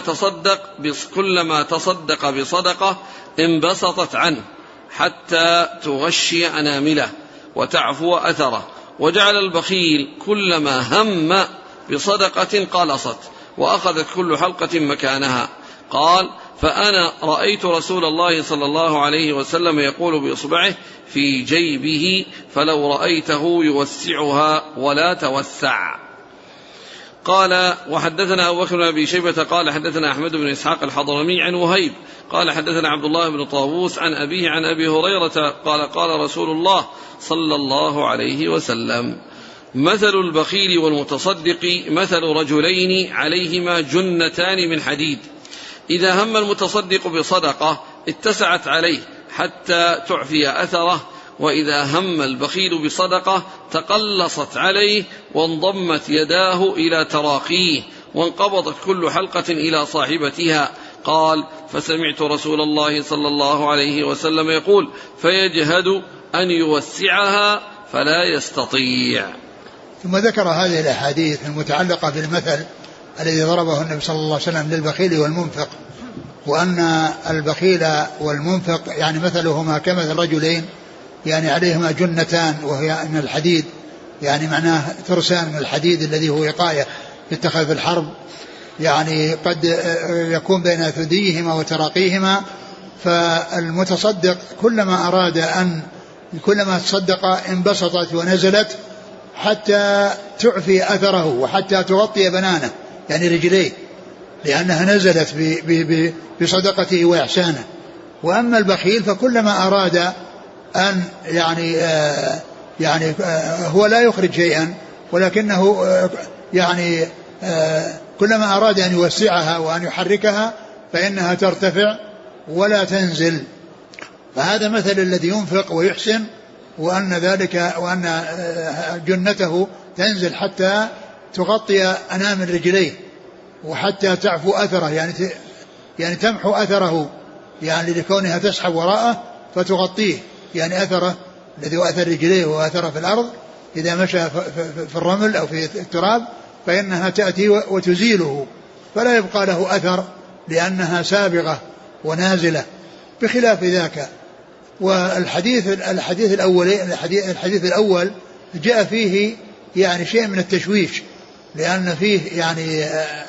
كلما تصدق بصدقة انبسطت عنه حتى تغشي أنامله وتعفو أثره، وجعل البخيل كلما هم بصدقة قلصت وأخذت كل حلقة مكانها. قال: فأنا رأيت رسول الله صلى الله عليه وسلم يقول بإصبعه في جيبه فلو رأيته يوسعها ولا توسع. قال وحدثنا أبو بكر بن أبي شيبة قال حدثنا أحمد بن إسحاق الحضرمي عن وهيب قال حدثنا عبد الله بن طاووس عن أبيه عن أبي هريرة قال قال رسول الله صلى الله عليه وسلم مثل البخيل والمتصدق مثل رجلين عليهما جنتان من حديد إذا هم المتصدق بصدقة اتسعت عليه حتى تعفي أثره، وإذا هم البخيل بصدقة تقلصت عليه وانضمت يداه إلى تراقيه وانقبضت كل حلقة إلى صاحبتها. قال فسمعت رسول الله صلى الله عليه وسلم يقول فيجهد أن يوسعها فلا يستطيع.
ثم ذكر هذه الأحاديث المتعلقة بالمثل الذي ضربه النبي صلى الله عليه وسلم للبخيل والمنفق، وأن البخيل والمنفق يعني مثلهما كمثل رجلين يعني عليهما جنتان وهي من الحديد، يعني معناه ترسان من الحديد الذي هو وقاية يتخذ في الحرب، يعني قد يكون بين ثديهما وتراقيهما. فالمتصدق كلما تصدق انبسطت ونزلت حتى تعفي أثره وحتى تغطي بنانه يعني رجليه، لأنها نزلت بصدقته وإحسانه. وأما البخيل فكلما أراد أن يعني هو لا يخرج شيئا، ولكنه يعني كلما أراد أن يوسعها وأن يحركها فإنها ترتفع ولا تنزل. فهذا مثل الذي ينفق ويحسن، وأن جنته تنزل حتى تغطي أنامل رجليه وحتى تعفو أثره، يعني تمحو أثره، يعني لكونها تسحب وراءه فتغطيه، يعني أثره الذي هو أثر رجليه وأثره في الأرض إذا مشى في الرمل أو في التراب فإنها تأتي وتزيله فلا يبقى له أثر لأنها سابغة ونازلة، بخلاف ذاك. والحديث الأول جاء فيه يعني شيء من التشويش، لأن فيه يعني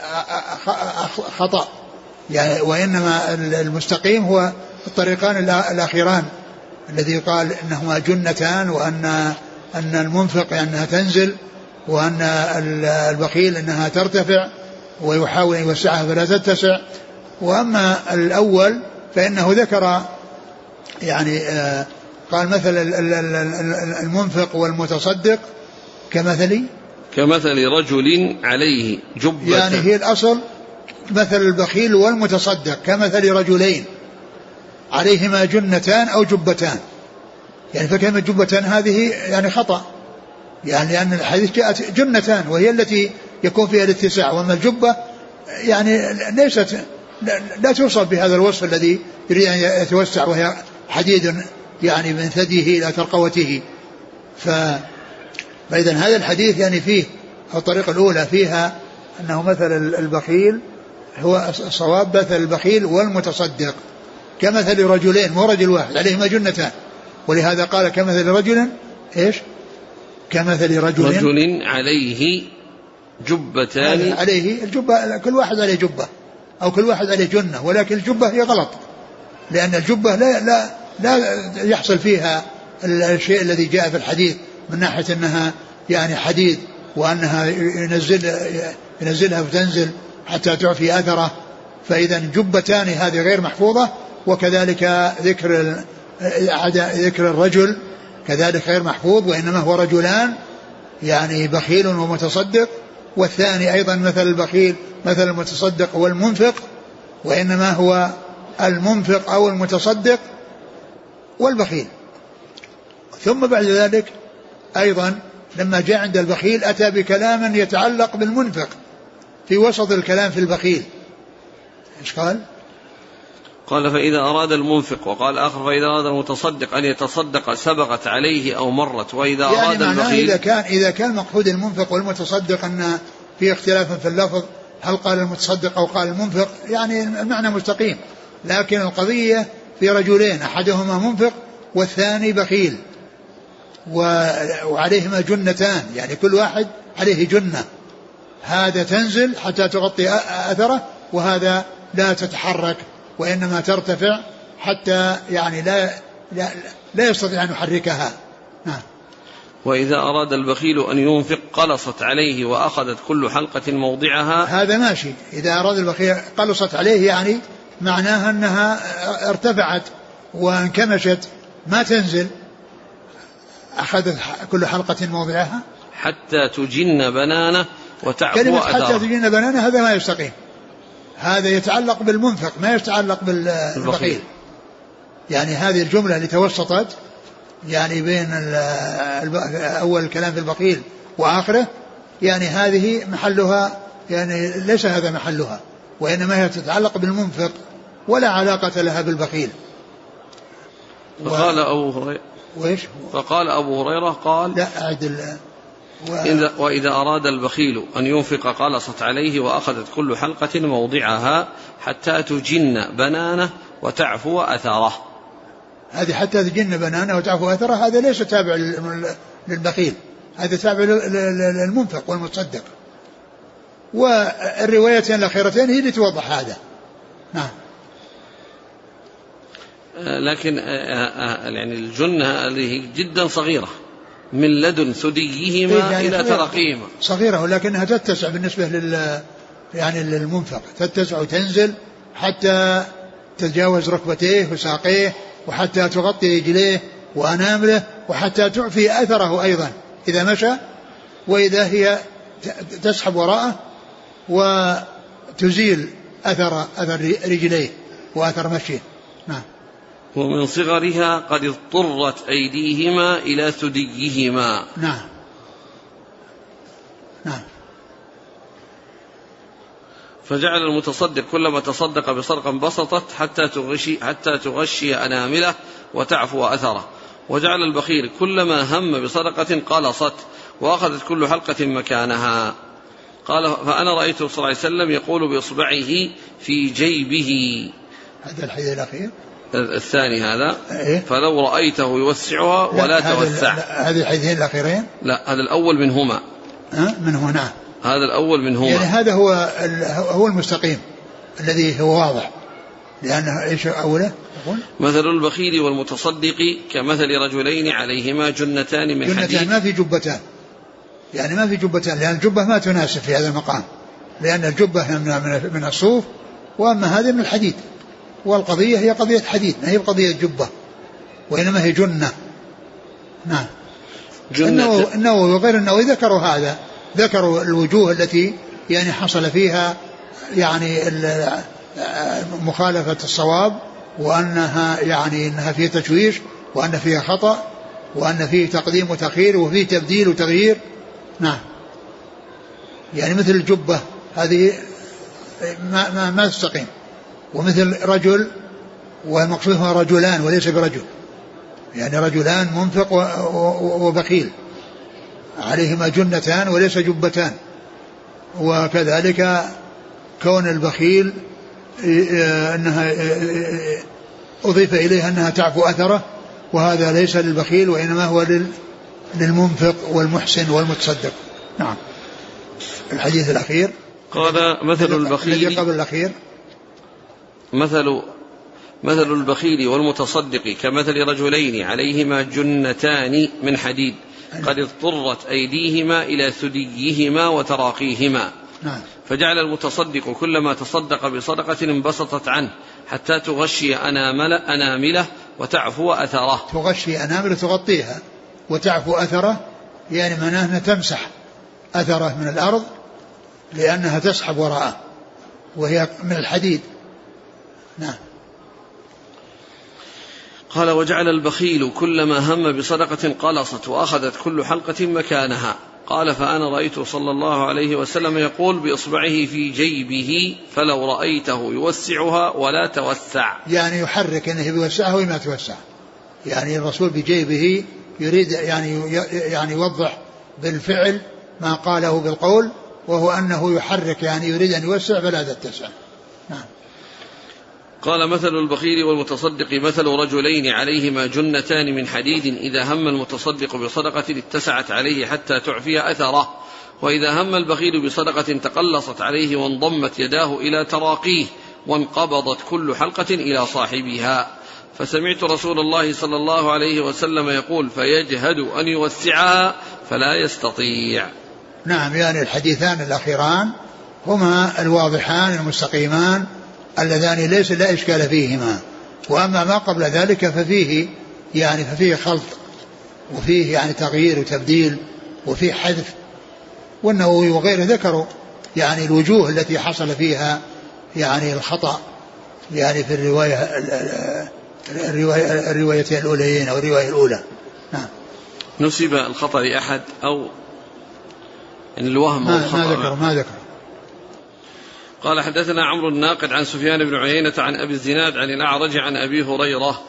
خطأ، يعني وإنما المستقيم هو الطريقان الأخيران الذي قال إنهما جنتان، وأن المنفق أنها تنزل، وأن البخيل أنها ترتفع ويحاول أن يوسعها فلا تتسع. وأما الأول فإنه ذكر يعني قال مثل المنفق والمتصدق
كمثل رجل عليه جبة،
يعني هي الأصل مثل البخيل والمتصدق كمثل رجلين عليهما جنتان أو جبتان، يعني فكلمة جبتان هذه يعني خطأ، يعني لأن الحديث جاءت جنتان وهي التي يكون فيها الاتساع، وأما الجبة يعني لا توصف بهذا الوصف الذي يريد أن يتوسع، وهي حديد يعني من ثديه إلى ترقوته. فإذا هذا الحديث يعني فيه الطريقة الأولى فيها أنه مثل البخيل هو الصواب مثل البخيل والمتصدق كمثل رجلين، مو رجل واحد عليهما جنتان، ولهذا قال كمثل رجل كمثل رجل
عليه جبتان،
عليه الجبة كل واحد عليه جبة أو كل واحد عليه جنة، ولكن الجبة هي غلط، لأن الجبة لا يحصل فيها الشيء الذي جاء في الحديث من ناحية أنها يعني حديد وأنها ينزلها وتنزل حتى تعفي أثره. فإذا جبتان هذه غير محفوظة، وكذلك ذكر الرجل كذلك غير محفوظ، وإنما هو رجلان يعني بخيل ومتصدق، والثاني أيضا مثل البخيل مثل المتصدق والمنفق، وإنما هو المنفق أو المتصدق والبخيل. ثم بعد ذلك أيضا لما جاء عند البخيل أتى بكلام يتعلق بالمنفق في وسط الكلام في البخيل. إيش قال؟
قال فإذا أراد المنفق، وقال آخر فإذا أراد المتصدق أن يتصدق سبقت عليه أو مرت، وإذا يعني أراد البخيل
إذا كان مقصود المنفق والمتصدق أن في اختلاف في اللفظ هل قال المتصدق أو قال المنفق، يعني المعنى مستقيم، لكن القضية في رجلين أحدهما منفق والثاني بخيل وعليهما جنتان، يعني كل واحد عليه جنة، هذا تنزل حتى تغطي أثره وهذا لا تتحرك وإنما ترتفع حتى يعني لا يستطيع أن يحركها. نعم.
وإذا أراد البخيل أن ينفق قلصت عليه وأخذت كل حلقة موضعها.
هذا ماشي. إذا أراد البخيل قلصت عليه يعني معناها أنها ارتفعت وانكمشت ما تنزل، أخذت كل حلقة موضعها
حتى تجن بنانه وتعفو
كلمة
أثره.
حتى تجن بنانه هذا ما يستقيم، هذا يتعلق بالمنفق ما يتعلق بالبخيل. يعني هذه الجملة اللي توسطت يعني بين أول الكلام في البخيل وآخره، يعني هذه محلها يعني ليس هذا محلها، وإنما هي تتعلق بالمنفق ولا علاقة لها بالبخيل.
فقال أبو هريرة فقال أبو هريرة قال
لا أعدل
وإذا أراد البخيل أن ينفق قلصت عليه وأخذت كل حلقة موضعها حتى تجن بنانه وتعفو أثره.
هذه حتى تجن بنانه وتعفو أثره هذا ليس تابع للبخيل، هذا تابع للمنفق والمتصدق. والروايتين الأخيرتين هي اللي توضح هذا. نعم.
لكن يعني الجنة هذه جدا صغيرة من لدن ثديهما يعني إلى ترقيهما،
صغيرة ولكنها تتسع بالنسبة يعني للمنفق، تتسع وتنزل حتى تتجاوز ركبتيه وساقيه، وحتى تغطي رجليه وأنامله، وحتى تعفي أثره أيضا إذا مشى، وإذا هي تسحب وراءه وتزيل أثر رجليه وأثر مشيه. نعم.
ومن صغرها قد اضطرت أيديهما إلى ثديهما.
نعم. نعم.
فجعل المتصدق كلما تصدق بصدقة انبسطت حتى تغشي أنامله وتعفو أثره، وجعل البخيل كلما هم بصدقة قلصت وأخذت كل حلقة مكانها. قال فأنا رأيته صلى الله عليه وسلم يقول بإصبعه في جيبه.
هذا الحديث الأخير
الثاني هذا
إيه؟
فلو رأيته يوسعها ولا توسع.
هذه الحديثين الأخيرين
لا هذا الأول منهما.
من هنا
هذا الأول منهما،
يعني هذا هو المستقيم الذي هو واضح، لأنه إيش أوله يقول
مثل البخيل والمتصدق كمثل رجلين عليهما جنتان من حديد.
ما في جبتان، يعني ما في جبتان، لأن الجبة ما تناسب في هذا المقام، لأن الجبة من الصوف وأما هذه من الحديد، والقضية هي قضية حديد ما هي قضية جبة، وإنما هي جنة. نعم. النووي وغير النووي ذكروا هذا، ذكروا الوجوه التي يعني حصل فيها يعني مخالفة الصواب، وأنها يعني أنها فيه تشويش، وأن فيها خطأ، وأن فيه تقديم وتأخير، وفيه تبديل وتغيير. نعم. يعني مثل الجبة هذه ما تستقيم، ومثل رجل والمقصود هو رجلان وليس برجل، يعني رجلان منفق وبخيل عليهما جنتان وليس جبتان. وكذلك كون البخيل أنها أضيف إليها أنها تعفو أثره، وهذا ليس للبخيل وإنما هو للمنفق والمحسن والمتصدق. نعم. الحديث الأخير
قال مثل البخيل
الذي قبل الأخير
مثل البخيل والمتصدق كمثل رجلين عليهما جنتان من حديد قد اضطرت أيديهما إلى ثديهما وتراقيهما.
نعم.
فجعل المتصدق كلما تصدق بصدقة انبسطت عنه حتى تغشي أنامله وتعفو أثره.
تغشي أنامله تغطيها وتعفو أثره، يعني معناه أنها تمسح أثره من الأرض لأنها تسحب وراءه وهي من الحديد. نعم.
قال وجعل البخيل كلما هم بصدقة قلصت وأخذت كل حلقة مكانها. قال فأنا رأيت صلى الله عليه وسلم يقول بإصبعه في جيبه فلو رأيته يوسعها ولا توسع،
يعني يحرك أنه بيوسعها وما توسع، يعني الرسول بجيبه يريد يعني يوضح بالفعل ما قاله بالقول، وهو أنه يحرك يعني يريد أن يوسع فلا تتسع. نعم.
قال مثل البخيل والمتصدق مثل رجلين عليهما جنتان من حديد إذا هم المتصدق بصدقة اتسعت عليه حتى تعفي أثره، وإذا هم البخيل بصدقة تقلصت عليه وانضمت يداه إلى تراقيه وانقبضت كل حلقة إلى صاحبها. فسمعت رسول الله صلى الله عليه وسلم يقول: فيجهد أن يوسعها فلا يستطيع.
نعم، يعني الحديثان الأخيران هما الواضحان المستقيمان اللذان ليس لا إشكال فيهما. وأما ما قبل ذلك ففيه خلط، وفيه يعني تغيير وتبديل، وفيه حذف. والنووي وغيره ذكروا يعني الوجوه التي حصل فيها يعني الخطأ يعني في الروايتين الأوليين أو الرواية الأولى. نعم.
نسب الخطأ لأحد أو إن الوهم أو الخطأ؟
ما ذكر.
قال: حدثنا عمرو الناقد عن سفيان بن عيينة عن أبي الزناد عن الأعرج عن أبي هريرة.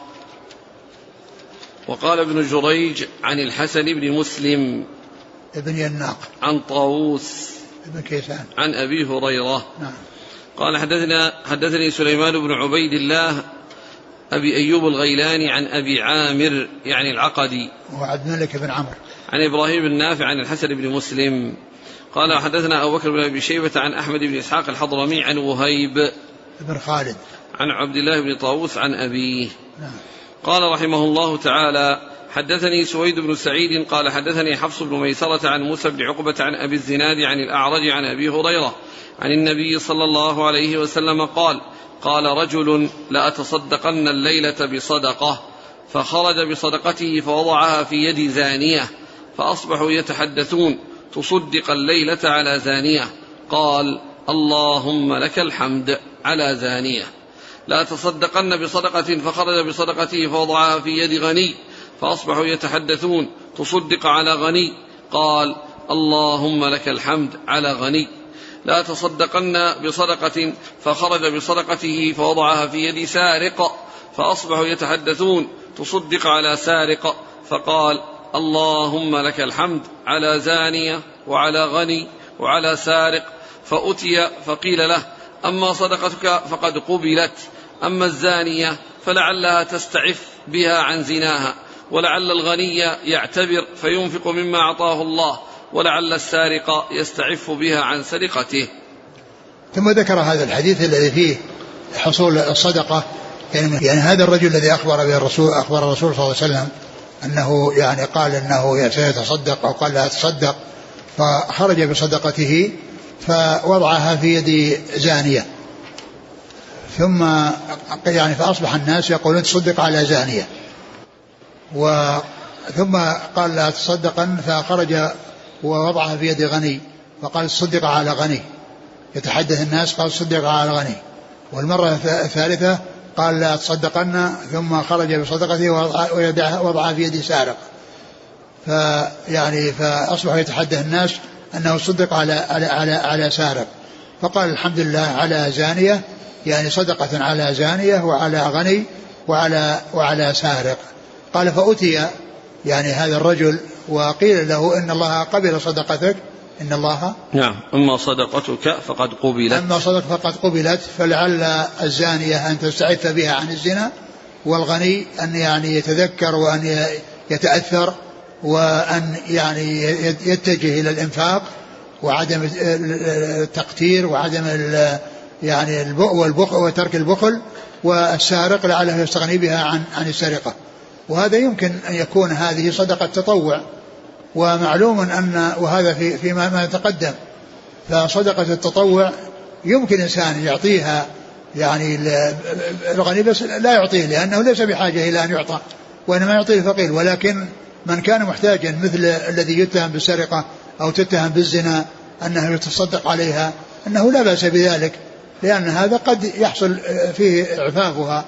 وقال ابن جريج عن الحسن بن مسلم
ابن يناق
عن طاووس
ابن كيسان
عن أبي هريرة.
نعم.
قال: حدثني سليمان بن عبيد الله أبي أيوب الغيلاني عن أبي عامر يعني العقدي
وعبد الملك بن عمرو
عن إبراهيم النافع عن الحسن بن مسلم. قال: حدثنا أبو بكر بن أبي شيبة عن أحمد بن إسحاق الحضرمي عن وهيب
بن خالد
عن عبد الله بن طاووس عن أبيه.
نعم.
قال رحمه الله تعالى: حدثني سويد بن سعيد قال: حدثني حفص بن ميسرة عن موسى بن عقبة عن أبي الزناد عن الأعرج عن أبي هريرة عن النبي صلى الله عليه وسلم قال: قال رجل: لأتصدقن الليلة بصدقة، فخرج بصدقته فوضعها في يد زانية، فأصبحوا يتحدثون: تصدق الليلة على زانية. قال: اللهم لك الحمد على زانية. لا تصدقن بصدقة، فخرج بصدقته فوضعها في يد غني، فأصبحوا يتحدثون: تصدق على غني. قال: اللهم لك الحمد على غني. لا تصدقن بصدقة، فخرج بصدقته فوضعها في يد سارق، فأصبحوا يتحدثون: تصدق على سارق. فقال: اللهم لك الحمد على زانية وعلى غني وعلى سارق. فأتي فقيل له: أما صدقتك فقد قبلت، أما الزانية فلعلها تستعف بها عن زناها، ولعل الغني يعتبر فينفق مما أعطاه الله، ولعل السارق يستعف بها عن سرقته.
ثم ذكر هذا الحديث الذي فيه حصول الصدقة، يعني هذا الرجل الذي أخبر الرسول صلى الله عليه وسلم أنه يعني قال أنه سيتصدق أو قال لا يتصدق، فخرج بصدقته فوضعها في يد زانية، ثم يعني فأصبح الناس يقولون تصدق على زانية، ثم قال لا تصدقن، فخرج ووضعها في يد غني فقال تصدق على غني، يتحدث الناس قال تصدق على غني. والمرة الثالثة قال لا تصدقن، ثم خرج بصدقته ووضعها في يد سارق، فيعني فأصبح يتحدث الناس أنه صدق على سارق، فقال الحمد لله على زانية، يعني صدقة على زانية وعلى غني وعلى سارق. قال: فأتي يعني هذا الرجل وقيل له إن الله قبل صدقتك، إن الله
نعم أما صدقتك فقد قبلت،
أما صدقتك فقد قبلت، فلعل الزانية أن تستعف بها عن الزنا، والغني أن يعني يتذكر وأن يتأثر وأن يعني يتجه إلى الإنفاق وعدم التقتير وعدم يعني البخل وترك البخل، والسارق لعله يستغني بها عن السرقة. وهذا يمكن أن يكون هذه صدقة تطوع، ومعلوم أن وهذا فيما تقدم، فصدقة التطوع يمكن إنسان يعطيها يعني الغني بس لا يعطيه لأنه ليس بحاجة إلى أن يعطى، وإنما يعطيه الفقير. ولكن من كان محتاجا مثل الذي يتهم بالسرقة أو تتهم بالزنا أنه يتصدق عليها، أنه لا بأس بذلك، لأن هذا قد يحصل فيه إعفافها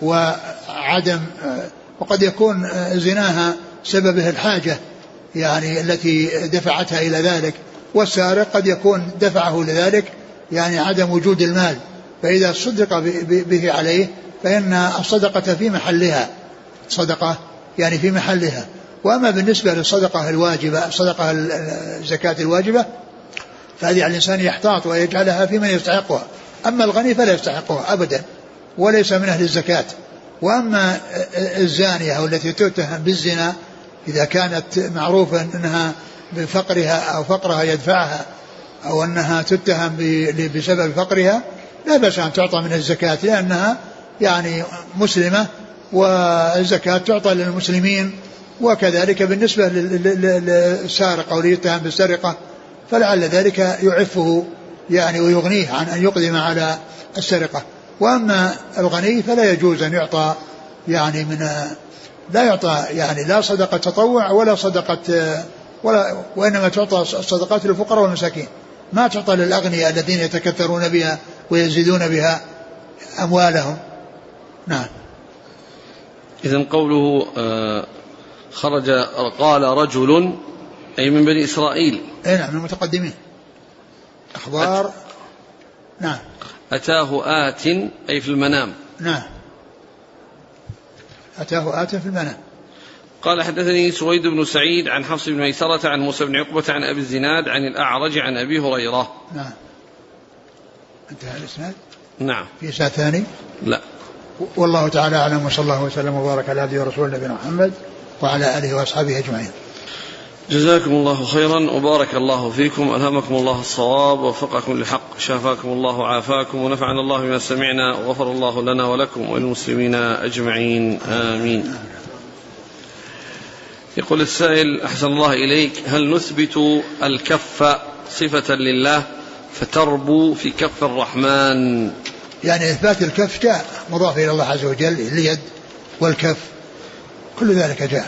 وقد يكون زناها سببه الحاجة يعني التي دفعتها إلى ذلك، والسارق قد يكون دفعه لذلك يعني عدم وجود المال، فإذا صدق به عليه فإن الصدقة في محلها، صدقة يعني في محلها. وأما بالنسبة للصدقة الواجبة، صدقة الزكاة الواجبة، فهذه على الإنسان يحتاط ويجعلها في من يستحقها، أما الغني فلا يستحقها أبدا وليس من أهل الزكاة. وأما الزانية أو التي تتهم بالزنا إذا كانت معروفة أنها بفقرها أو فقرها يدفعها أو أنها تتهم بسبب فقرها، لا بأس أن تعطى من الزكاة لأنها يعني مسلمة، والزكاة تعطى للمسلمين. وكذلك بالنسبة للسارق أو ليتهم بالسرقة فلعل ذلك يعفه يعني ويغنيه عن أن يقدم على السرقة. وأما الغني فلا يجوز أن يعطى يعني لا يعطى يعني لا صدقة تطوع ولا صدقة وإنما تعطى الصدقات للفقراء والمساكين، ما تعطى للأغنياء الذين يتكثرون بها ويزيدون بها أموالهم. نعم.
إذن قوله قال رجل أي من بني إسرائيل.
نعم من المتقدمين أخبار. نعم.
أتاه آت أي في المنام.
نعم أتاه آت في المنام.
قال حدثني سويد بن سعيد عن حفص بن ميسرة عن موسى بن عقبة عن أبي الزناد عن الأعرج عن أبي هريرة.
نعم. انتهى الإسناد.
نعم.
في ساعة ثاني.
لا.
والله تعالى أعلم، وصلى الله وسلم وبارك على عبده ورسوله نبينا محمد وعلى آله وأصحابه أجمعين.
جزاكم الله خيرا وبارك الله فيكم، ألهمكم الله الصواب ووفقكم للحق، شافاكم الله وعافاكم، ونفعنا الله بما سمعنا، وغفر الله لنا ولكم وللمسلمين أجمعين آمين. يقول السائل أحسن الله إليك، هل نثبت الكف صفة لله فتربو في كف الرحمن؟
يعني إثبات الكف جاء مضاف إلى الله عز وجل، اليد والكف كل ذلك جاء،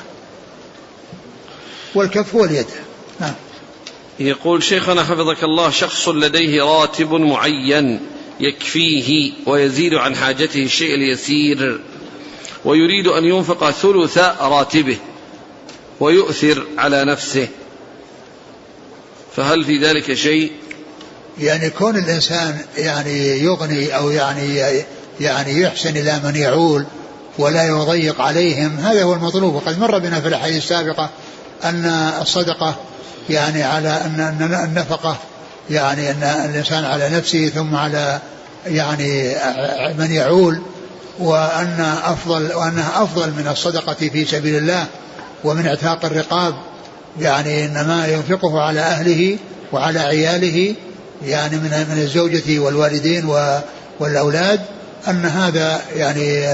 والكف هو اليد. نعم.
يقول شيخنا حفظك الله، شخص لديه راتب معين يكفيه ويزيد عن حاجته الشيء اليسير، ويريد أن ينفق ثلث راتبه ويؤثر على نفسه، فهل في ذلك شيء؟
يعني كون الإنسان يعني يغني أو يعني يحسن إلى من يعول ولا يضيق عليهم، هذا هو المطلوب. وقد مر بنا في الأحاديث السابقة أن الصدقة يعني على أن النفقة يعني أن الإنسان على نفسه ثم على يعني من يعول، وأنها أفضل من الصدقة في سبيل الله ومن اعتاق الرقاب، يعني إنما ينفقه على أهله وعلى عياله يعني من الزوجة والوالدين والأولاد، أن هذا يعني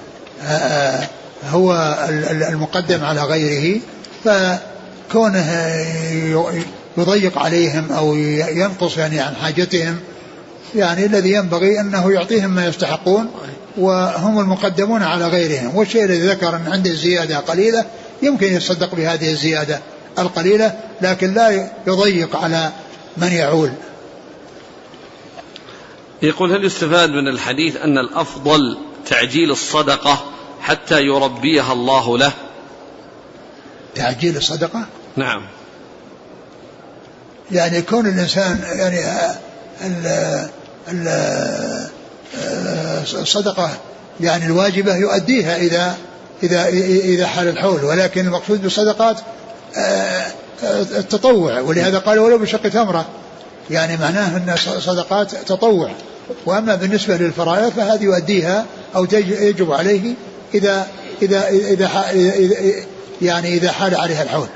هو المقدم على غيره. فكونه يضيق عليهم أو ينقص يعني عن حاجتهم، يعني الذي ينبغي أنه يعطيهم ما يستحقون وهم المقدمون على غيرهم. والشيء الذي ذكر أن عنده الزيادة قليلة يمكن يتصدق بهذه الزيادة القليلة، لكن لا يضيق على من يعول.
يقول هل يستفاد من الحديث أن الأفضل تعجيل الصدقة حتى يربيها الله له؟
تعجيل الصدقة؟
نعم.
يعني كون الإنسان يعني الصدقة يعني الواجبة يؤديها إذا حال الحول، ولكن المقصود بالصدقات التطوع، ولهذا قال ولو بشق تمرة، يعني معناه أن صدقات تطوع. وأما بالنسبة للفرائض فهذه يؤديها أو يجب عليه إذا حال عليها الحول.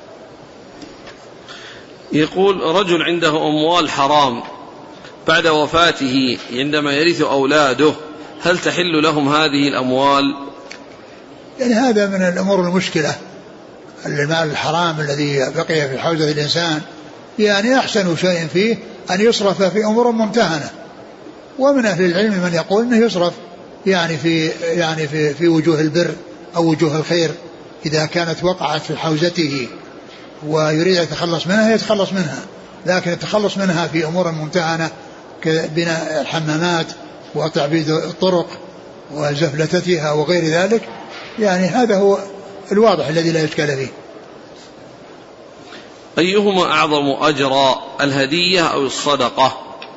يقول رجل عنده أموال حرام بعد وفاته عندما يرث أولاده، هل تحل لهم هذه الأموال؟
يعني هذا من الأمور المشكلة، المال الحرام الذي بقي في حوزة الإنسان، يعني أحسن شيء فيه أن يصرف في أمور ممتهنة. ومن أهل العلم من يقول أنه يصرف يعني في وجوه البر أو وجوه الخير، إذا كانت وقعت في حوزته ويريد أن يتخلص منها يتخلص منها، لكن التخلص منها في أمور ممتهنة كبناء الحمامات وتعبيد الطرق وزفلتتها وغير ذلك، يعني هذا هو الواضح الذي لا إشكال فيه.
أيهما أعظم أجرا، الهدية أو الصدقة؟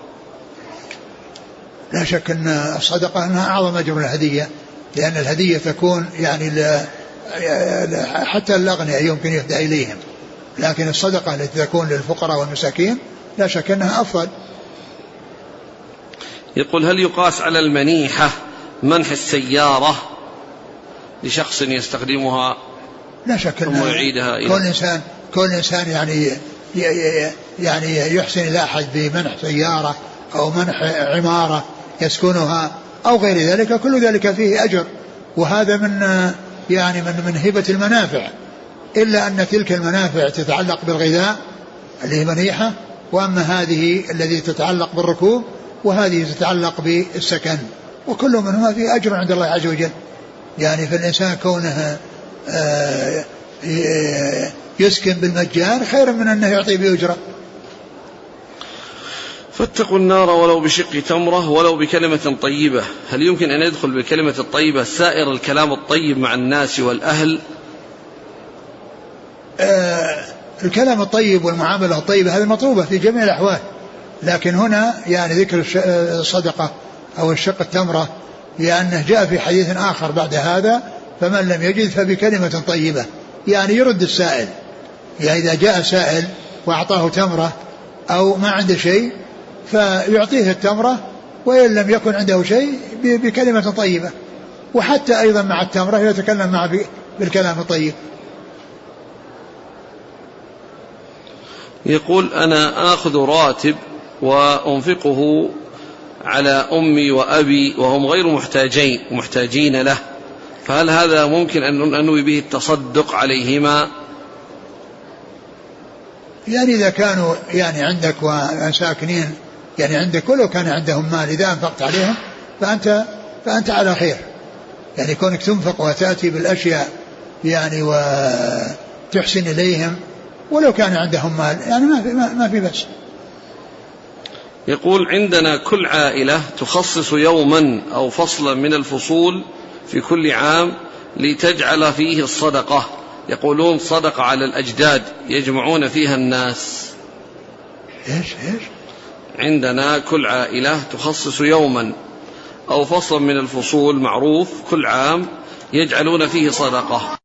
لا شك أن الصدقة أنها أعظم أجر من الهدية، لأن الهدية تكون يعني حتى الأغنياء يمكن يهدى إليهم، لكن الصدقة التي تكون للفقراء والمساكين لا شك أنها أفضل.
يقول هل يقاس على المنيحة منح السيارة لشخص يستخدمها
لا شك
ثم يعيدها إلى
كل إنسان يعني يحسن إلى أحد بمنح سيارة أو منح عمارة، يسكنها أو غير ذلك، كل ذلك فيه أجر. وهذا من يعني من هبة المنافع، إلا أن تلك المنافع تتعلق بالغذاء اللي هي منيحة، وأما هذه الذي تتعلق بالركوب وهذه تتعلق بالسكن، وكل منهما فيه أجر عند الله عز وجل. يعني فالإنسان كونه يسكن بالمجان خير من أنه يعطي بأجرة.
فاتقوا النار ولو بشق تمرة ولو بكلمة طيبة. هل يمكن أن يدخل بالكلمة الطيبة سائر الكلام الطيب مع الناس والأهل؟
الكلام الطيب والمعاملة الطيبة هذه مطلوبة في جميع الأحوال، لكن هنا يعني ذكر الصدقة أو الشق التمرة لأنه جاء في حديث آخر بعد هذا: فمن لم يجد فبكلمة طيبة، يعني يرد السائل. يعني إذا جاء سائل وأعطاه تمرة أو ما عنده شيء فيعطيه التمرة، وإن لم يكن عنده شيء بكلمة طيبة. وحتى أيضا مع التمرة يتكلم معه بالكلام الطيب.
يقول: أنا آخذ راتب وأنفقه على أمي وأبي وهم غير محتاجين له، فهل هذا ممكن أن أنوي به التصدق عليهما؟
يعني إذا كانوا يعني عندك وساكنين يعني عندك، ولو كان عندهم مال إذا أنفقت عليهم فأنت على خير. يعني كونك تنفق وتأتي بالأشياء يعني وتحسن إليهم ولو كان عندهم مال يعني ما في بس.
يقول: عندنا كل عائلة تخصص يوما أو فصلا من الفصول في كل عام لتجعل فيه الصدقة، يقولون صدقة على الأجداد يجمعون فيها الناس.
إيش؟
عندنا كل عائلة تخصص يوما أو فصلا من الفصول معروف كل عام يجعلون فيه صدقة.